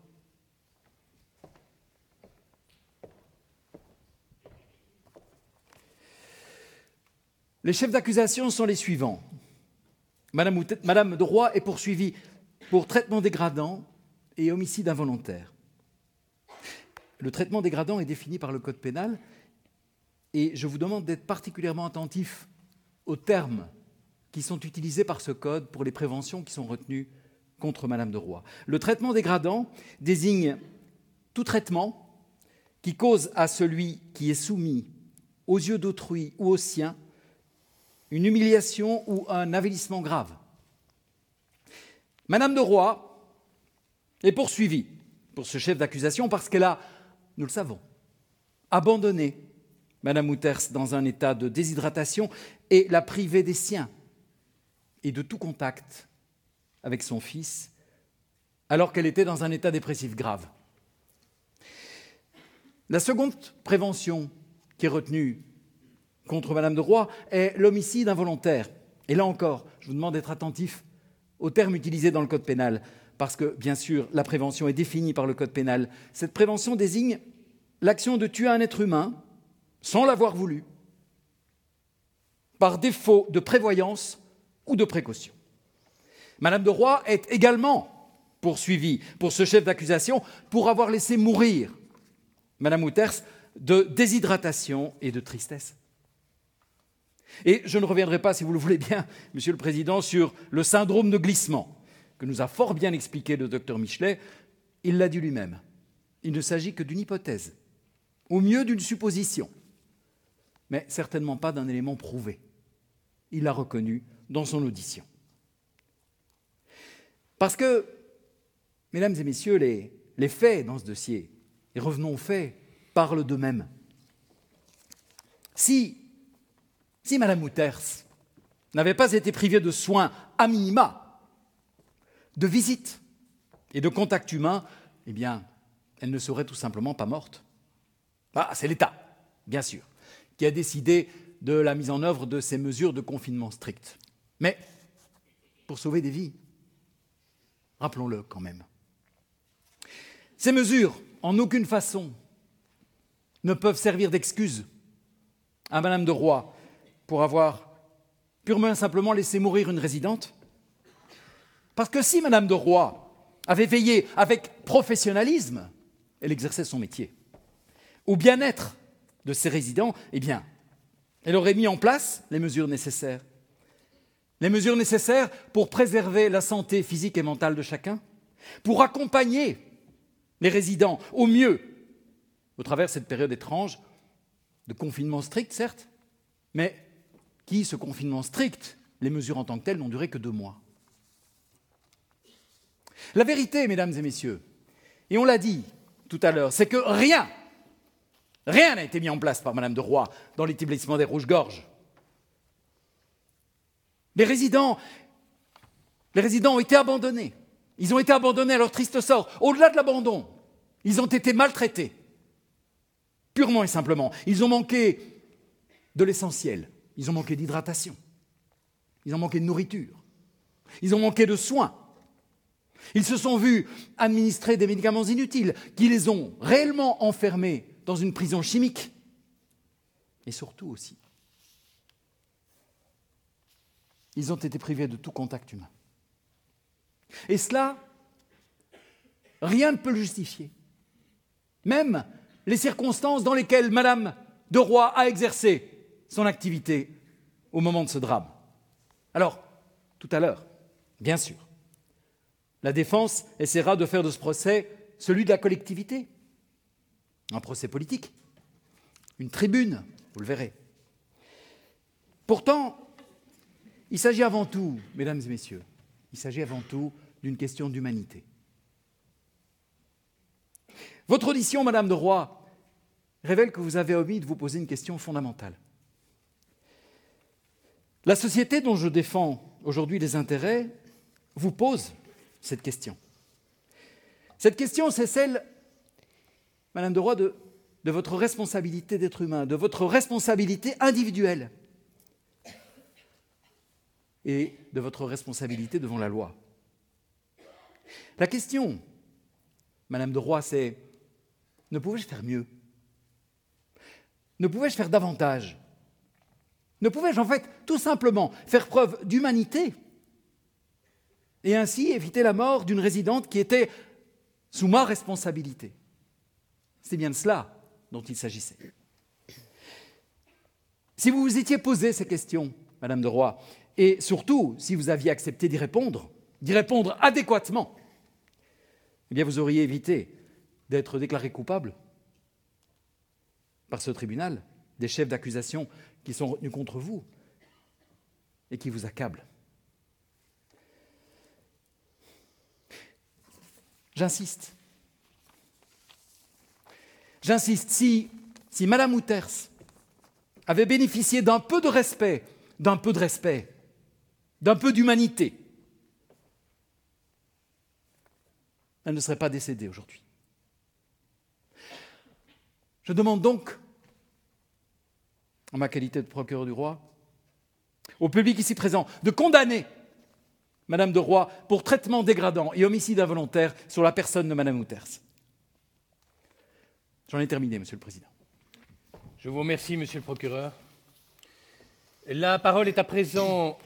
Les chefs d'accusation sont les suivants. Madame, Madame de Roy est poursuivie pour traitement dégradant et homicide involontaire. Le traitement dégradant est défini par le Code pénal et je vous demande d'être particulièrement attentifs aux termes qui sont utilisés par ce Code pour les préventions qui sont retenues contre Madame de Roy. Le traitement dégradant désigne tout traitement qui cause à celui qui est soumis aux yeux d'autrui ou aux siens une humiliation ou un avilissement grave. Madame de Roy est poursuivie pour ce chef d'accusation parce qu'elle a, nous le savons, abandonné Madame Wouters dans un état de déshydratation et l'a privée des siens et de tout contact avec son fils alors qu'elle était dans un état dépressif grave. La seconde prévention qui est retenue contre Madame de Roy est l'homicide involontaire. Et là encore, je vous demande d'être attentif aux termes utilisés dans le Code pénal, parce que, bien sûr, la prévention est définie par le Code pénal. Cette prévention désigne l'action de tuer un être humain sans l'avoir voulu, par défaut de prévoyance ou de précaution. Madame de Roy est également poursuivie pour ce chef d'accusation pour avoir laissé mourir Madame Wouters de déshydratation et de tristesse. Et je ne reviendrai pas, si vous le voulez bien, Monsieur le Président, sur le syndrome de glissement, que nous a fort bien expliqué le docteur Michelet. Il l'a dit lui-même. Il ne s'agit que d'une hypothèse, au mieux d'une supposition, mais certainement pas d'un élément prouvé. Il l'a reconnu dans son audition. Parce que, Mesdames et messieurs, les, les faits dans ce dossier, et revenons aux faits, parlent d'eux-mêmes. Si, si Mme Wouters n'avait pas été privée de soins à minima, de visites et de contacts humains, eh bien, elle ne serait tout simplement pas morte. Ah, c'est l'État, bien sûr, qui a décidé de la mise en œuvre de ces mesures de confinement strict. Mais pour sauver des vies, rappelons-le quand même. Ces mesures, en aucune façon, ne peuvent servir d'excuse à Madame de Roy pour avoir purement et simplement laissé mourir une résidente. Parce que si Madame de Roy avait veillé avec professionnalisme, elle exerçait son métier, au bien-être de ses résidents, eh bien, elle aurait mis en place les mesures nécessaires. Les mesures nécessaires pour préserver la santé physique et mentale de chacun, pour accompagner les résidents au mieux au travers de cette période étrange de confinement strict, certes, mais qui, ce confinement strict, les mesures en tant que telles n'ont duré que deux mois. La vérité, mesdames et messieurs, et on l'a dit tout à l'heure, c'est que rien, rien n'a été mis en place par Madame de Roy dans l'établissement des Rouges-Gorges. Les résidents, les résidents ont été abandonnés. Ils ont été abandonnés à leur triste sort. Au-delà de l'abandon, ils ont été maltraités. Purement et simplement. Ils ont manqué de l'essentiel. Ils ont manqué d'hydratation. Ils ont manqué de nourriture. Ils ont manqué de soins. Ils se sont vus administrer des médicaments inutiles qui les ont réellement enfermés dans une prison chimique. Et surtout aussi, ils ont été privés de tout contact humain. Et cela, rien ne peut le justifier. Même les circonstances dans lesquelles Madame de Roy a exercé son activité au moment de ce drame. Alors, tout à l'heure, bien sûr, la défense essaiera de faire de ce procès celui de la collectivité. Un procès politique, une tribune, vous le verrez. Pourtant, il s'agit avant tout, mesdames et messieurs, il s'agit avant tout d'une question d'humanité. Votre audition, Madame de Roy, révèle que vous avez omis de vous poser une question fondamentale. La société dont je défends aujourd'hui les intérêts vous pose cette question. Cette question, c'est celle, Madame de Roy, de, de votre responsabilité d'être humain, de votre responsabilité individuelle et de votre responsabilité devant la loi. La question, Madame de Roy, c'est: ne pouvais-je faire mieux? Ne pouvais-je faire davantage? Ne pouvais-je en fait tout simplement faire preuve d'humanité et ainsi éviter la mort d'une résidente qui était sous ma responsabilité? C'est bien de cela dont il s'agissait. Si vous vous étiez posé ces questions, Madame de Roy, et surtout si vous aviez accepté d'y répondre, d'y répondre adéquatement, eh bien vous auriez évité d'être déclaré coupable par ce tribunal des chefs d'accusation qui sont retenus contre vous et qui vous accablent. J'insiste. J'insiste, si, si Madame Wouters avait bénéficié d'un peu de respect, d'un peu de respect, d'un peu d'humanité, elle ne serait pas décédée aujourd'hui. Je demande donc, en ma qualité de procureur du roi, au public ici présent, de condamner Madame de Roy pour traitement dégradant et homicide involontaire sur la personne de Madame Wouters. J'en ai terminé, Monsieur le Président. Je vous remercie, Monsieur le procureur. La parole est à présent...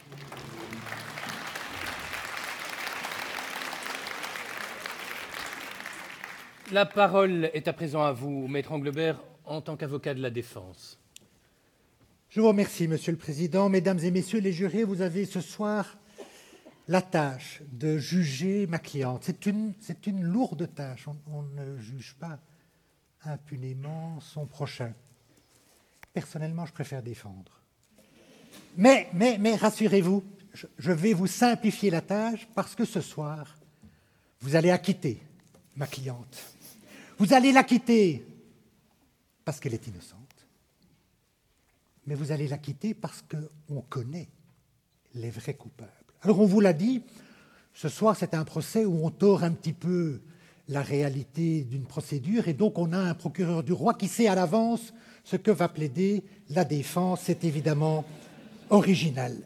La parole est à présent à vous, Maître Anglebert, en tant qu'avocat de la défense. Je vous remercie, Monsieur le Président. Mesdames et Messieurs les jurés, vous avez ce soir la tâche de juger ma cliente. C'est une, c'est une lourde tâche. On, on ne juge pas impunément son prochain. Personnellement, je préfère défendre. Mais, mais, mais rassurez-vous, je, je vais vous simplifier la tâche parce que ce soir, vous allez acquitter ma cliente. Vous allez l'acquitter parce qu'elle est innocente. Mais vous allez l'acquitter parce qu'on connaît les vrais coupables. Alors on vous l'a dit, ce soir c'est un procès où on tord un petit peu la réalité d'une procédure et donc on a un procureur du roi qui sait à l'avance ce que va plaider la défense. C'est évidemment original.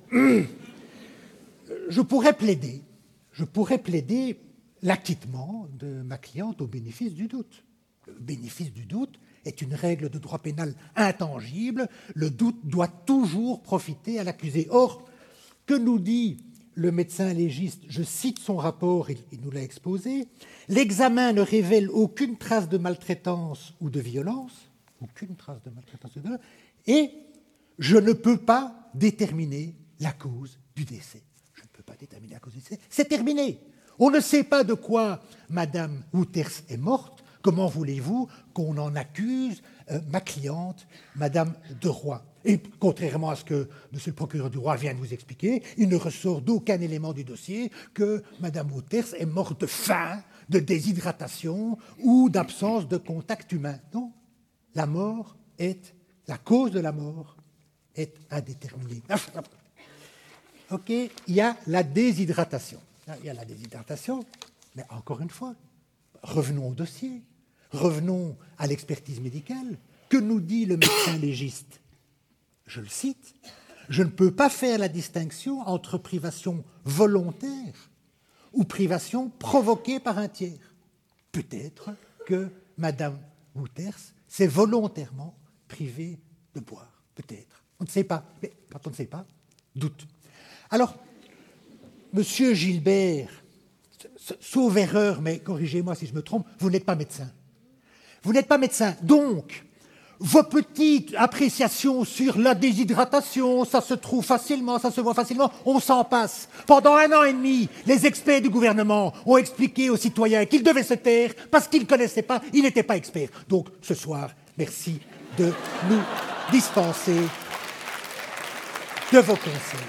Je pourrais plaider, je pourrais plaider l'acquittement de ma cliente au bénéfice du doute. Le bénéfice du doute est une règle de droit pénal intangible. Le doute doit toujours profiter à l'accusé. Or, que nous dit le médecin légiste? Je cite son rapport, il, il nous l'a exposé. L'examen ne révèle aucune trace de maltraitance ou de violence, aucune trace de maltraitance ou de violence, et je ne peux pas déterminer la cause du décès. Je ne peux pas déterminer la cause du décès. C'est terminé. On ne sait pas de quoi Madame Wouters est morte. Comment voulez-vous qu'on en accuse euh, ma cliente, Madame de Roy? Et contrairement à ce que Monsieur le procureur du roi vient de vous expliquer, il ne ressort d'aucun élément du dossier que Madame Wouters est morte de faim, de déshydratation ou d'absence de contact humain. Non, la mort est, la cause de la mort est indéterminée. Ok, il y a la déshydratation. Il y a la déshydratation, mais encore une fois, revenons au dossier, revenons à l'expertise médicale. Que nous dit le médecin légiste? Je le cite, « Je ne peux pas faire la distinction entre privation volontaire ou privation provoquée par un tiers. Peut-être que Madame Wouters s'est volontairement privée de boire. Peut-être. On ne sait pas. Mais quand on ne sait pas, doute. Alors, Monsieur Gilbert, sauf erreur, mais corrigez-moi si je me trompe, vous n'êtes pas médecin. Vous n'êtes pas médecin. Donc, vos petites appréciations sur la déshydratation, ça se trouve facilement, ça se voit facilement, on s'en passe. Pendant un an et demi, les experts du gouvernement ont expliqué aux citoyens qu'ils devaient se taire parce qu'ils ne connaissaient pas, ils n'étaient pas experts. Donc, ce soir, merci de nous dispenser de vos conseils.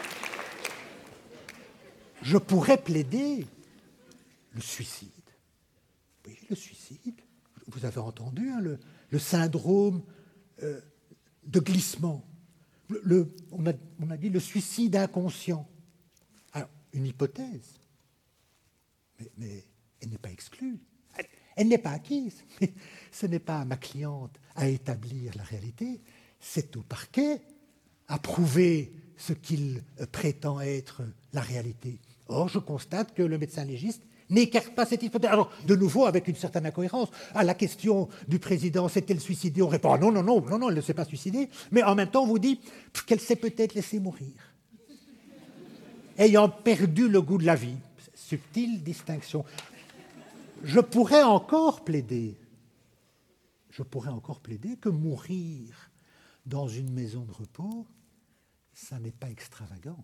Je pourrais plaider le suicide. Oui, le suicide. Vous avez entendu hein, le, le syndrome euh, de glissement. Le, le, on, a, on a dit le suicide inconscient. Alors, une hypothèse, mais, mais elle n'est pas exclue. Elle, elle n'est pas acquise. Mais ce n'est pas à ma cliente à établir la réalité, c'est au parquet à prouver ce qu'il prétend être la réalité. Or, je constate que le médecin légiste n'écarte pas cette hypothèse. Alors, de nouveau, avec une certaine incohérence, à la question du président, s'est-elle suicidée? On répond, ah non, non, non, non, non, elle ne s'est pas suicidée. Mais en même temps, on vous dit qu'elle s'est peut-être laissée mourir, ayant perdu le goût de la vie. Subtile distinction. Je pourrais encore plaider, je pourrais encore plaider que mourir dans une maison de repos, ça n'est pas extravagant.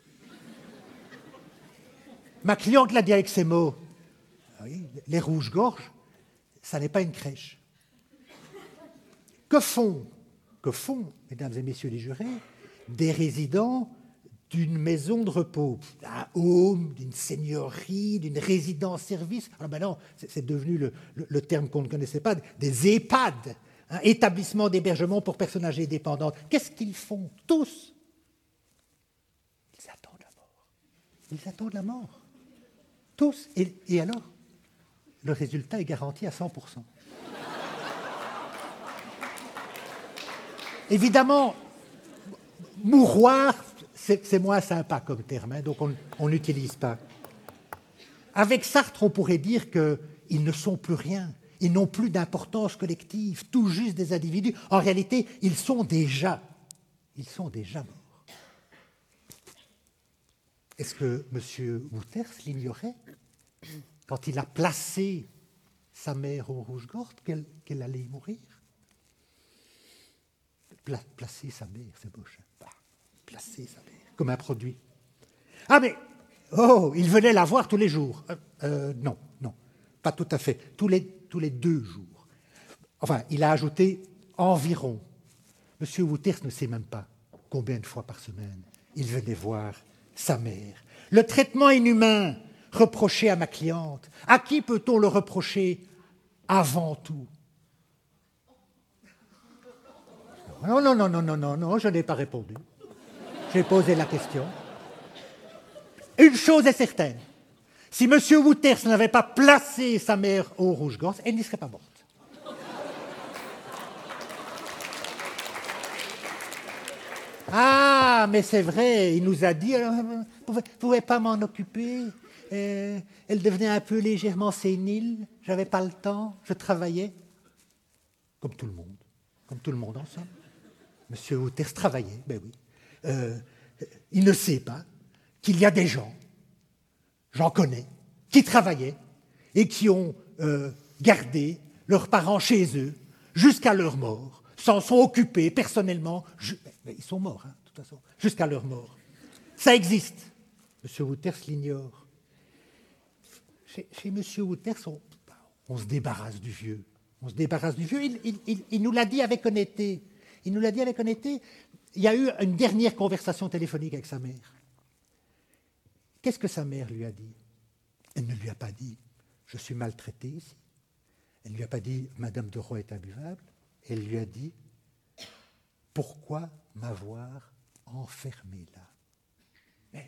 Ma cliente l'a dit avec ces mots. Oui, les rouges-gorges, ça n'est pas une crèche. Que font, que font, mesdames et messieurs les jurés, des résidents d'une maison de repos, d'un home, d'une seigneurie, d'une résidence-service? Alors maintenant, c'est, c'est devenu le, le, le terme qu'on ne connaissait pas, des EHPAD, hein, établissements d'hébergement pour personnes âgées dépendantes. Qu'est-ce qu'ils font tous? Ils attendent la mort. Ils attendent la mort. Tous. Et, et alors, le résultat est garanti à cent pour cent. Évidemment, mouroir, c'est, c'est moins sympa comme terme, hein, donc on n'utilise pas. Avec Sartre, on pourrait dire qu'ils ne sont plus rien, ils n'ont plus d'importance collective, tout juste des individus. En réalité, ils sont déjà, ils sont déjà morts. Est-ce que M. Wouters l'ignorait quand il a placé sa mère au rouge-gorge qu'elle, qu'elle allait y mourir? Pla, placer sa mère, c'est moche. Bah, placer sa mère, comme un produit. Ah mais, oh, il venait la voir tous les jours. Euh, euh, non, non, pas tout à fait. Tous les, tous les deux jours. Enfin, il a ajouté environ. M. Wouters ne sait même pas combien de fois par semaine il venait voir sa mère. Le traitement inhumain reprocher à ma cliente? À qui peut-on le reprocher avant tout? Non, non, non, non, non, non, non, je n'ai pas répondu. J'ai posé la question. Une chose est certaine. Si M. Wouters n'avait pas placé sa mère au rouge-gorge, elle n'y serait pas morte. Ah, mais c'est vrai, il nous a dit, alors, vous ne pouvez, pouvez pas m'en occuper. Euh, elle devenait un peu légèrement sénile, j'avais pas le temps, je travaillais. Comme tout le monde, comme tout le monde en somme. M. Wouters travaillait, ben oui. Euh, il ne sait pas qu'il y a des gens, j'en connais, qui travaillaient et qui ont euh, gardé leurs parents chez eux jusqu'à leur mort, s'en sont occupés personnellement, ju- mais ils sont morts, hein, de toute façon, jusqu'à leur mort. Ça existe. M. Wouters l'ignore. Chez, chez M. Wouters, on, on se débarrasse du vieux. On se débarrasse du vieux. Il, il, il, il nous l'a dit avec honnêteté. Il nous l'a dit avec honnêteté. Il y a eu une dernière conversation téléphonique avec sa mère. Qu'est-ce que sa mère lui a dit? Elle ne lui a pas dit « je suis maltraité ici ». Elle ne lui a pas dit « Madame de Roy est imbuvable ». Elle lui a dit « pourquoi m'avoir enfermé là ?» Mais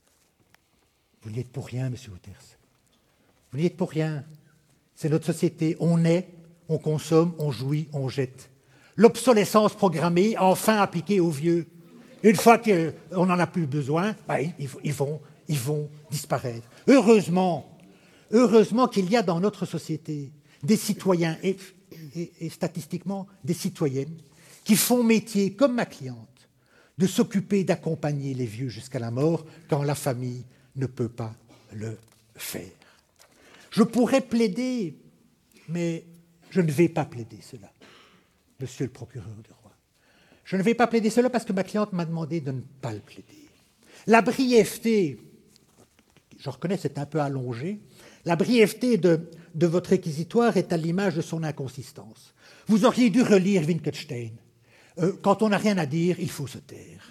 vous n'y êtes pour rien, M. Wouters. Vous n'y êtes pour rien. C'est notre société. On est, on consomme, on jouit, on jette. L'obsolescence programmée, enfin appliquée aux vieux. Une fois qu'on n'en a plus besoin, bah, ils, ils, vont, ils vont disparaître. Heureusement, heureusement qu'il y a dans notre société des citoyens et, et, et statistiquement des citoyennes qui font métier, comme ma cliente, de s'occuper d'accompagner les vieux jusqu'à la mort quand la famille ne peut pas le faire. Je pourrais plaider, mais je ne vais pas plaider cela, Monsieur le procureur du roi. Je ne vais pas plaider cela parce que ma cliente m'a demandé de ne pas le plaider. La brièveté, je reconnais c'est un peu allongé, la brièveté de, de votre réquisitoire est à l'image de son inconsistance. Vous auriez dû relire Wittgenstein. Euh, quand on n'a rien à dire, il faut se taire.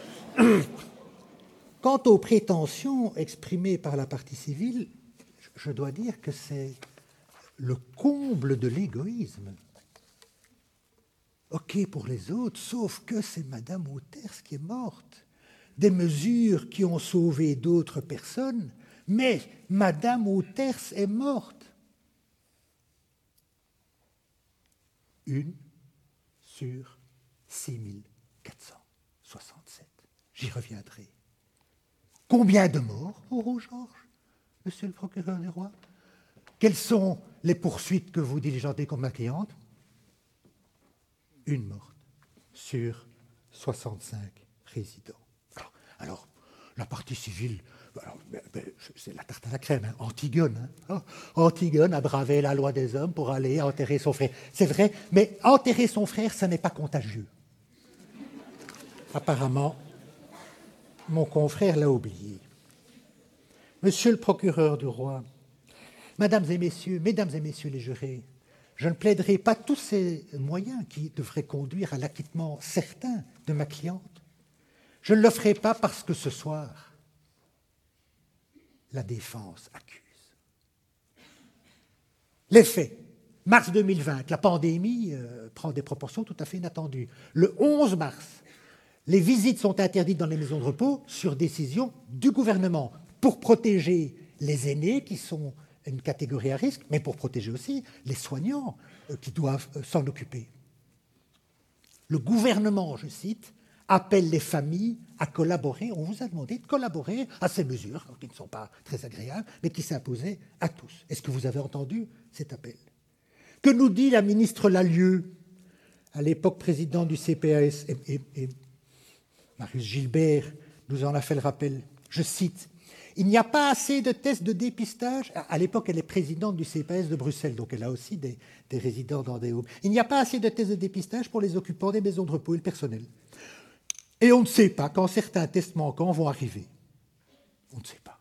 Quant aux prétentions exprimées par la partie civile, je dois dire que c'est le comble de l'égoïsme. OK pour les autres, sauf que c'est Madame Wouters qui est morte. Des mesures qui ont sauvé d'autres personnes, mais Madame Wouters est morte. Une sur six mille quatre cent soixante-sept. J'y reviendrai. Combien de morts au Rouge-Gorge, Monsieur le procureur du roi? Quelles sont les poursuites que vous diligentez contre ma cliente? Une morte sur soixante-cinq résidents. Alors, alors la partie civile, alors, ben, ben, c'est la tarte à la crème, hein, Antigone. Hein. Oh, Antigone a bravé la loi des hommes pour aller enterrer son frère. C'est vrai, mais enterrer son frère, ça n'est pas contagieux. Apparemment, mon confrère l'a oublié. Monsieur le procureur du roi, Mesdames et messieurs, mesdames et messieurs les jurés, je ne plaiderai pas tous ces moyens qui devraient conduire à l'acquittement certain de ma cliente. Je ne le ferai pas parce que ce soir, la défense accuse. Les faits. Mars deux mille vingt, la pandémie euh, prend des proportions tout à fait inattendues. Le onze mars, les visites sont interdites dans les maisons de repos sur décision du gouvernement pour protéger les aînés qui sont une catégorie à risque, mais pour protéger aussi les soignants euh, qui doivent euh, s'en occuper. Le gouvernement, je cite, appelle les familles à collaborer. On vous a demandé de collaborer à ces mesures, qui ne sont pas très agréables, mais qui s'imposaient à tous. Est-ce que vous avez entendu cet appel? Que nous dit la ministre Lallieu, à l'époque président du C P A S, et, et, et Marius Gilbert nous en a fait le rappel. Je cite, « Il n'y a pas assez de tests de dépistage. » À l'époque, elle est présidente du C P A S de Bruxelles, donc elle a aussi des, des résidents dans des homes. « Il n'y a pas assez de tests de dépistage pour les occupants des maisons de repos et le personnel. » Et on ne sait pas quand certains tests manquants vont arriver. On ne sait pas.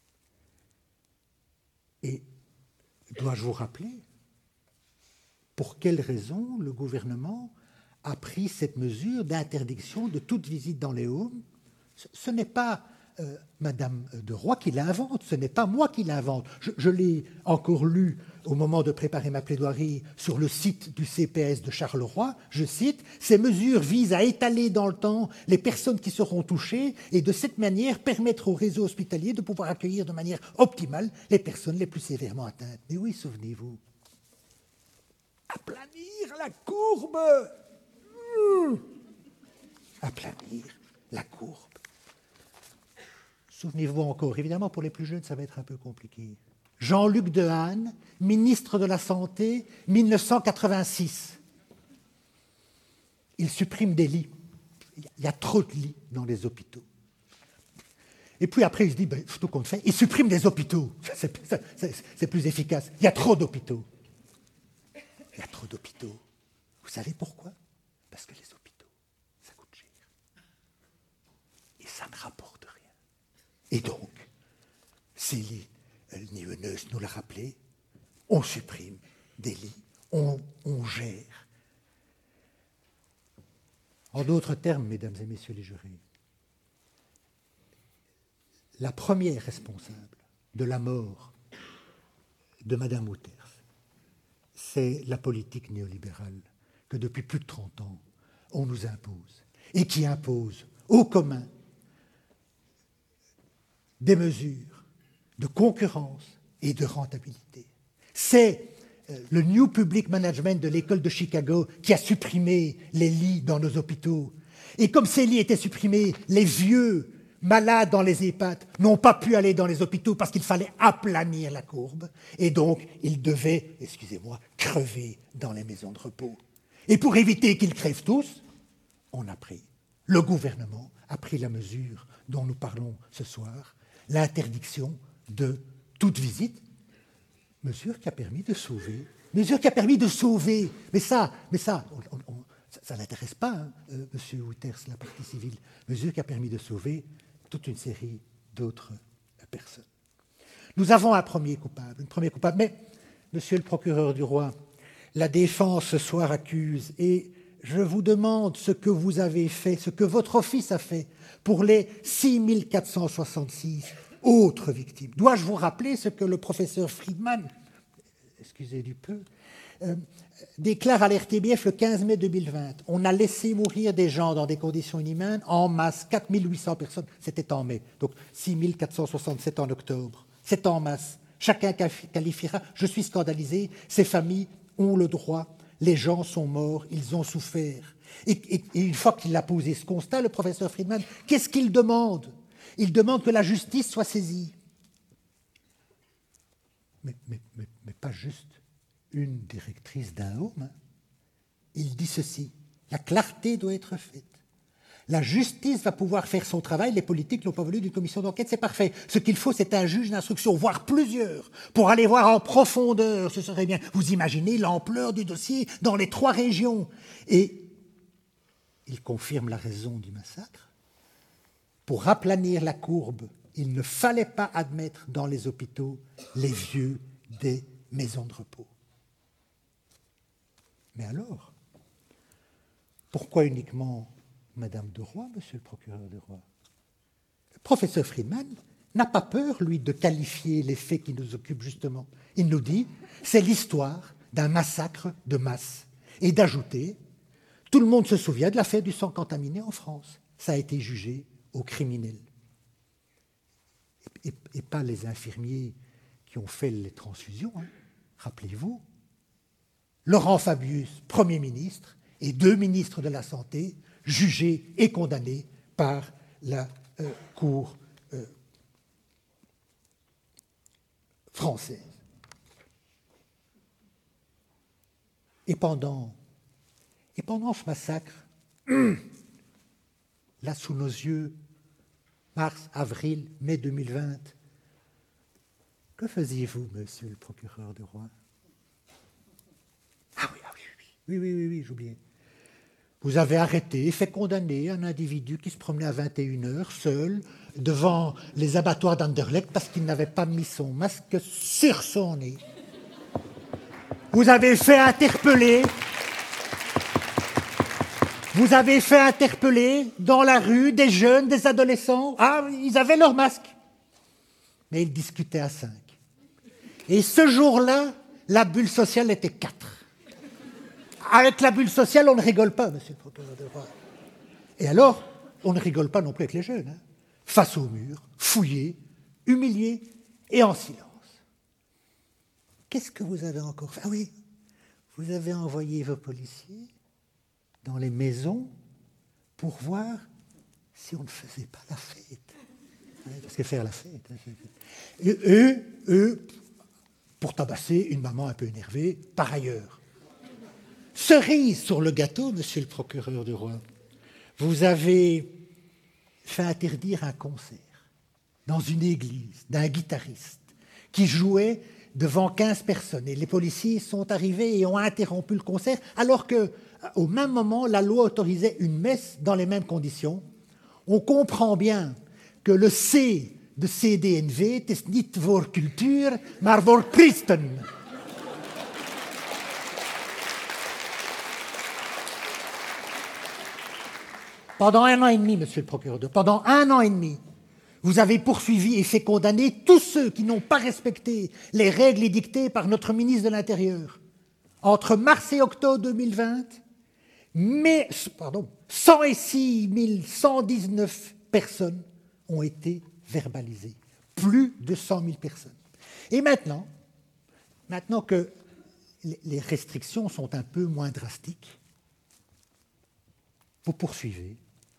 Et dois-je vous rappeler pour quelle raison le gouvernement a pris cette mesure d'interdiction de toute visite dans les homes? Ce n'est pas euh, Madame de Roy qui l'invente, ce n'est pas moi qui l'invente. Je, je l'ai encore lu au moment de préparer ma plaidoirie sur le site du C P S de Charleroi. Je cite, « Ces mesures visent à étaler dans le temps les personnes qui seront touchées et de cette manière permettre au réseau hospitalier de pouvoir accueillir de manière optimale les personnes les plus sévèrement atteintes. » Mais oui, souvenez-vous. Aplanir la courbe. Mmh. Aplanir la courbe. Souvenez-vous encore, évidemment pour les plus jeunes ça va être un peu compliqué. Jean-Luc Dehaene, ministre de la Santé, mille neuf cent quatre-vingt-six. Il supprime des lits. Il y a trop de lits dans les hôpitaux. Et puis après il se dit, ben, tout compte fait, il supprime des hôpitaux. C'est, c'est, c'est plus efficace. Il y a trop d'hôpitaux. Il y a trop d'hôpitaux. Vous savez pourquoi? Parce que les hôpitaux, ça coûte cher. Et ça ne rapporte rien. Et donc, Célie Nieuwenhuis nous l'a rappelé, on supprime des lits, on, on gère. En d'autres termes, mesdames et messieurs les jurés, la première responsable de la mort de Madame Wouters, c'est la politique néolibérale que depuis plus de trente ans, on nous impose, et qui impose au commun des mesures de concurrence et de rentabilité. C'est euh, le New Public Management de l'école de Chicago qui a supprimé les lits dans nos hôpitaux. Et comme ces lits étaient supprimés, les vieux malades dans les EHPAD n'ont pas pu aller dans les hôpitaux parce qu'il fallait aplanir la courbe. Et donc, ils devaient, excusez-moi, crever dans les maisons de repos. Et pour éviter qu'ils crèvent tous, on a pris, le gouvernement a pris la mesure dont nous parlons ce soir, l'interdiction de toute visite, mesure qui a permis de sauver, mesure qui a permis de sauver, mais ça, mais ça, on, on, ça, ça n'intéresse pas, hein, euh, M. Wouters, la partie civile, mesure qui a permis de sauver toute une série d'autres personnes. Nous avons un premier coupable, une première coupable, mais, Monsieur le procureur du roi, la défense ce soir accuse, et je vous demande ce que vous avez fait, ce que votre office a fait pour les six mille quatre cent soixante-six autres victimes. Dois-je vous rappeler ce que le professeur Friedman, excusez du peu, euh, déclare à l'R T B F le quinze mai deux mille vingt. On a laissé mourir des gens dans des conditions inhumaines en masse, quatre mille huit cents personnes, c'était en mai, donc six mille quatre cent soixante-sept en octobre. C'est en masse. Chacun qualifiera, je suis scandalisé, ces familles ont le droit, les gens sont morts, ils ont souffert. Et, et, et une fois qu'il a posé ce constat, le professeur Friedman, qu'est-ce qu'il demande? Il demande que la justice soit saisie. Mais, mais, mais, mais pas juste une directrice d'un homme. Hein. Il dit ceci, la clarté doit être faite. La justice va pouvoir faire son travail, les politiques n'ont pas voulu d'une commission d'enquête, c'est parfait. Ce qu'il faut, c'est un juge d'instruction, voire plusieurs, pour aller voir en profondeur, ce serait bien. Vous imaginez l'ampleur du dossier dans les trois régions. Et il confirme la raison du massacre. Pour aplanir la courbe, il ne fallait pas admettre dans les hôpitaux les vieux des maisons de repos. Mais alors, pourquoi uniquement Madame de Roy, Monsieur le procureur de Roy? Le professeur Friedman n'a pas peur, lui, de qualifier les faits qui nous occupent justement. Il nous dit, c'est l'histoire d'un massacre de masse. Et d'ajouter, tout le monde se souvient de l'affaire du sang contaminé en France. Ça a été jugé aux criminels. Et, et, et pas les infirmiers qui ont fait les transfusions. Hein. Rappelez-vous, Laurent Fabius, Premier ministre, et deux ministres de la Santé, jugés et condamnés par la euh, Cour euh, française. Et pendant, et pendant ce massacre, là sous nos yeux, mars, avril, mai deux mille vingt, que faisiez-vous, monsieur le procureur de Rouen? Ah oui, ah oui, oui, oui, oui, oui, j'oubliais. Vous avez arrêté et fait condamner un individu qui se promenait à vingt et une heures, seul, devant les abattoirs d'Anderlecht parce qu'il n'avait pas mis son masque sur son nez. Vous avez fait interpeller... Vous avez fait interpeller dans la rue des jeunes, des adolescents. Ah, ils avaient leur masque. Mais ils discutaient à cinq. Et ce jour-là, la bulle sociale était quatre. Avec la bulle sociale, on ne rigole pas, monsieur le procureur du roi. Et alors, on ne rigole pas non plus avec les jeunes. Hein. Face au mur, fouillés, humiliés et en silence. Qu'est-ce que vous avez encore fait? Ah oui, vous avez envoyé vos policiers dans les maisons pour voir si on ne faisait pas la fête. Parce que faire la fête... Et eux, eux, pour tabasser une maman un peu énervée, par ailleurs. Cerise sur le gâteau, monsieur le procureur du roi, vous avez fait interdire un concert dans une église d'un guitariste qui jouait devant quinze personnes. Et les policiers sont arrivés et ont interrompu le concert, alors qu'au même moment, la loi autorisait une messe dans les mêmes conditions. On comprend bien que le C de C D N V, het is niet voor cultuur, maar voor christen. Pendant un an et demi, monsieur le procureur, pendant un an et demi, vous avez poursuivi et fait condamner tous ceux qui n'ont pas respecté les règles édictées par notre ministre de l'Intérieur. Entre mars et octobre deux mille vingt, mais, pardon, cent six mille cent dix-neuf personnes ont été verbalisées. Plus de cent mille personnes. Et maintenant, maintenant que les restrictions sont un peu moins drastiques, vous poursuivez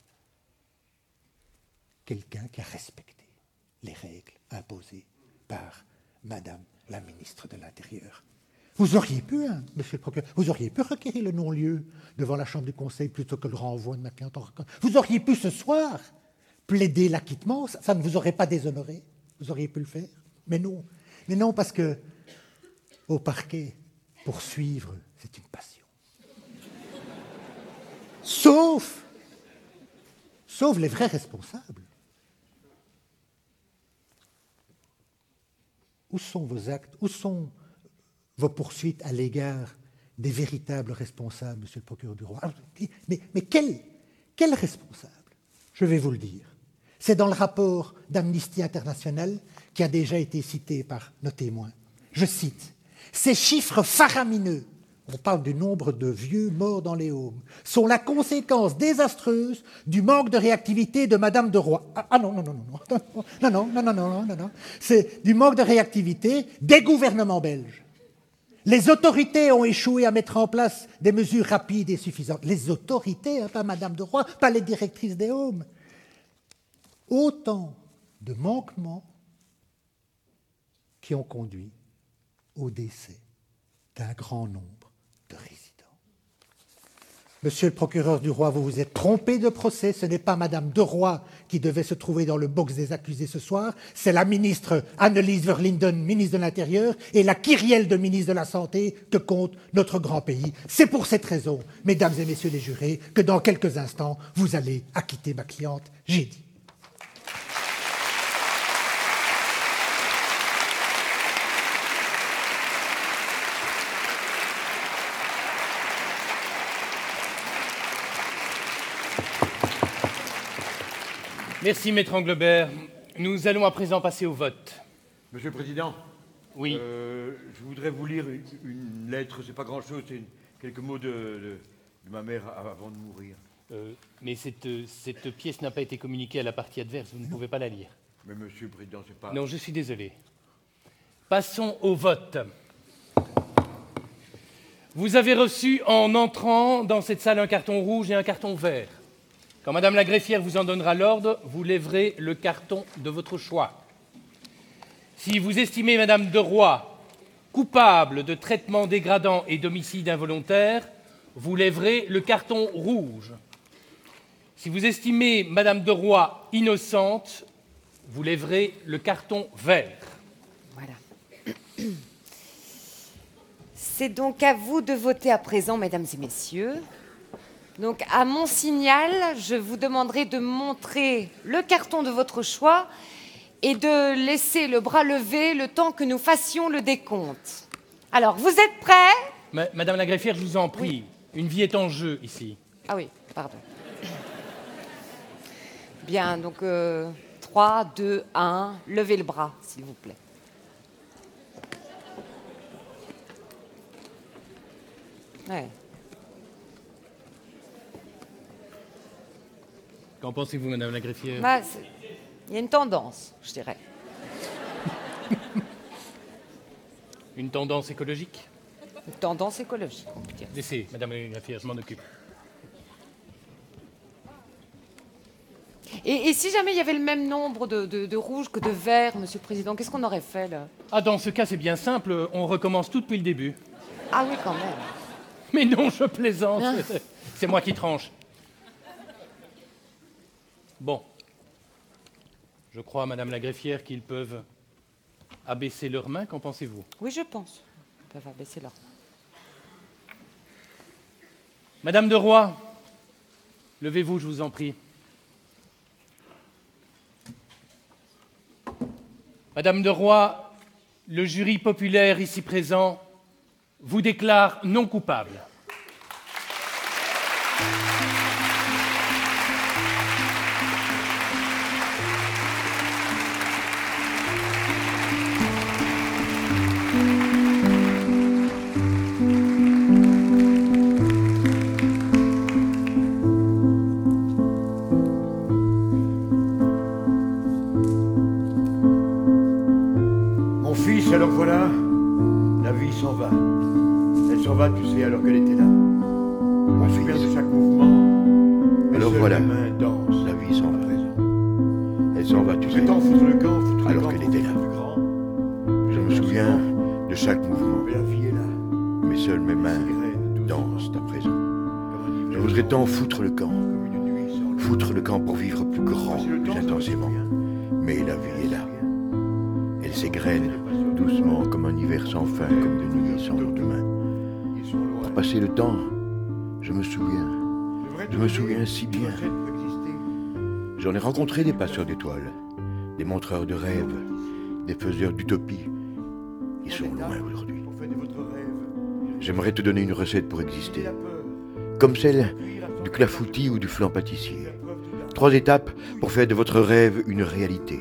quelqu'un qui a respecté les règles imposées par Madame la ministre de l'Intérieur. Vous auriez pu, hein, monsieur le procureur, vous auriez pu requérir le non-lieu devant la Chambre du Conseil plutôt que le renvoi de ma cliente en recueil. Vous auriez pu ce soir plaider l'acquittement, ça, ça ne vous aurait pas déshonoré. Vous auriez pu le faire. Mais non, mais non, parce que au parquet, poursuivre, c'est une passion. Sauf, sauf les vrais responsables. Où sont vos actes? Où sont vos poursuites à l'égard des véritables responsables, monsieur le procureur du roi? Mais, mais quel, quel responsable? Je vais vous le dire. C'est dans le rapport d'Amnesty International qui a déjà été cité par nos témoins. Je cite, « Ces chiffres faramineux, on parle du nombre de vieux morts dans les Haumes, sont la conséquence désastreuse du manque de réactivité de Madame de Roy. » Ah, ah non, non, non, non, non, non, non, non, non, non, non, non. C'est du manque de réactivité des gouvernements belges. Les autorités ont échoué à mettre en place des mesures rapides et suffisantes. Les autorités, hein, pas Madame de Roy, pas les directrices des Haumes. Autant de manquements qui ont conduit au décès d'un grand nombre de résidents. Monsieur le procureur du roi, vous vous êtes trompé de procès. Ce n'est pas Madame de Roy qui devait se trouver dans le box des accusés ce soir. C'est la ministre Annelies Verlinden, ministre de l'Intérieur, et la Kyrielle de ministre de la Santé que compte notre grand pays. C'est pour cette raison, mesdames et messieurs les jurés, que dans quelques instants, vous allez acquitter ma cliente. J'ai dit. Merci, Maître Anglebert. Nous allons à présent passer au vote. Monsieur le Président, oui. euh, je voudrais vous lire une, une lettre, c'est pas grand-chose, c'est une, quelques mots de, de, de ma mère avant de mourir. Euh, mais cette, cette pièce n'a pas été communiquée à la partie adverse, vous ne pouvez pas la lire. Mais Monsieur le Président, c'est pas... Non, je suis désolé. Passons au vote. Vous avez reçu en entrant dans cette salle un carton rouge et un carton vert. Quand Madame la greffière vous en donnera l'ordre, vous lèverez le carton de votre choix. Si vous estimez Madame de Roy coupable de traitement dégradant et d'homicide involontaire, vous lèverez le carton rouge. Si vous estimez Madame de Roy innocente, vous lèverez le carton vert. Voilà. C'est donc à vous de voter à présent, mesdames et messieurs. Donc, à mon signal, je vous demanderai de montrer le carton de votre choix et de laisser le bras levé le temps que nous fassions le décompte. Alors, vous êtes prêts? Ma- Madame la greffière, je vous en prie, oui. Une vie est en jeu ici. Ah oui. pardon. Bien, donc euh, trois, deux, un, levez le bras, s'il vous plaît. Ouais. Qu'en pensez-vous, Madame la greffière? Bah, c'est- il y a une tendance, je dirais. Une tendance écologique? Une tendance écologique, on peut dire. Laissez, Madame la greffière, je m'en occupe. Et, et si jamais il y avait le même nombre de, de, de rouges que de verts, Monsieur le Président, qu'est-ce qu'on aurait fait, là? Ah, dans ce cas, c'est bien simple, on recommence tout depuis le début. Ah oui, quand même. Mais non, je plaisante. Ah. C'est moi qui tranche. Bon. Je crois, Madame la greffière, qu'ils peuvent abaisser leurs mains. Qu'en pensez-vous? Oui, je pense. Ils peuvent abaisser leurs mains. Madame de Roy, levez-vous, je vous en prie. Madame de Roy, le jury populaire ici présent vous déclare non coupable. Mon fils, alors voilà, la vie s'en va. Elle s'en va, tu sais, alors qu'elle était là. On se souvient de chaque mouvement. Alors Seule voilà, les mains dansent. la vie s'en va. Elle s'en va, tu sais, Temps foutre le camp, foutre le alors camp qu'elle pour était là. faire plus grand. Je me souviens de chaque mouvement. Mais la vie est là. Mais seules mes mains dansent à présent. Je voudrais tant foutre le camp. Foutre le camp pour vivre plus grand, plus intensément. Mais la vie est là. Elle s'égrène doucement comme un hiver sans fin, comme de nuit sans lendemain. Pour passer le temps, je me souviens. Je me souviens si bien. J'en ai rencontré des passeurs d'étoiles, des montreurs de rêves, des faiseurs d'utopie. Ils sont loin aujourd'hui. J'aimerais te donner une recette pour exister. Comme celle du clafoutis ou du flan pâtissier. Trois étapes pour faire de votre rêve une réalité.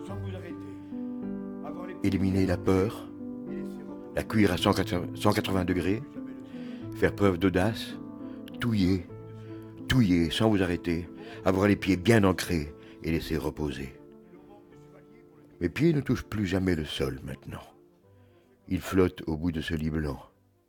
Éliminer la peur, la cuire à cent quatre-vingts degrés, faire preuve d'audace, touiller, touiller sans vous arrêter, avoir les pieds bien ancrés et laisser reposer. Mes pieds ne touchent plus jamais le sol maintenant. Ils flottent au bout de ce lit blanc.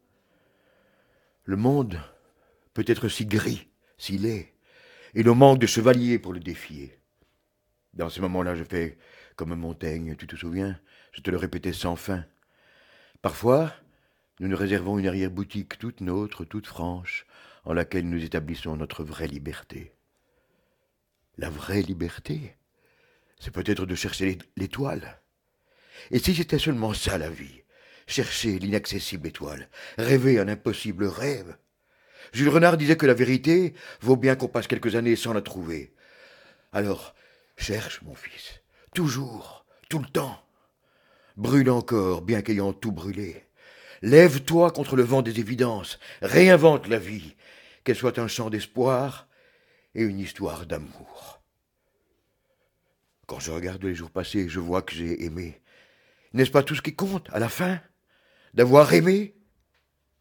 Le monde peut être si gris, si laid, et l'on manque de chevaliers pour le défier. Dans ces moments-là, je fais comme Montaigne, tu te souviens? Je te le répétais sans fin. Parfois, nous nous réservons une arrière-boutique toute nôtre, toute franche, en laquelle nous établissons notre vraie liberté. La vraie liberté, c'est peut-être de chercher l'étoile. Et si c'était seulement ça la vie, chercher l'inaccessible étoile, rêver un impossible rêve. Jules Renard disait que la vérité vaut bien qu'on passe quelques années sans la trouver. Alors, cherche, mon fils, toujours, tout le temps. Brûle encore, bien qu'ayant tout brûlé. Lève-toi contre le vent des évidences, réinvente la vie, qu'elle soit un chant d'espoir et une histoire d'amour. Quand je regarde les jours passés, je vois que j'ai aimé. N'est-ce pas tout ce qui compte, à la fin? D'avoir aimé?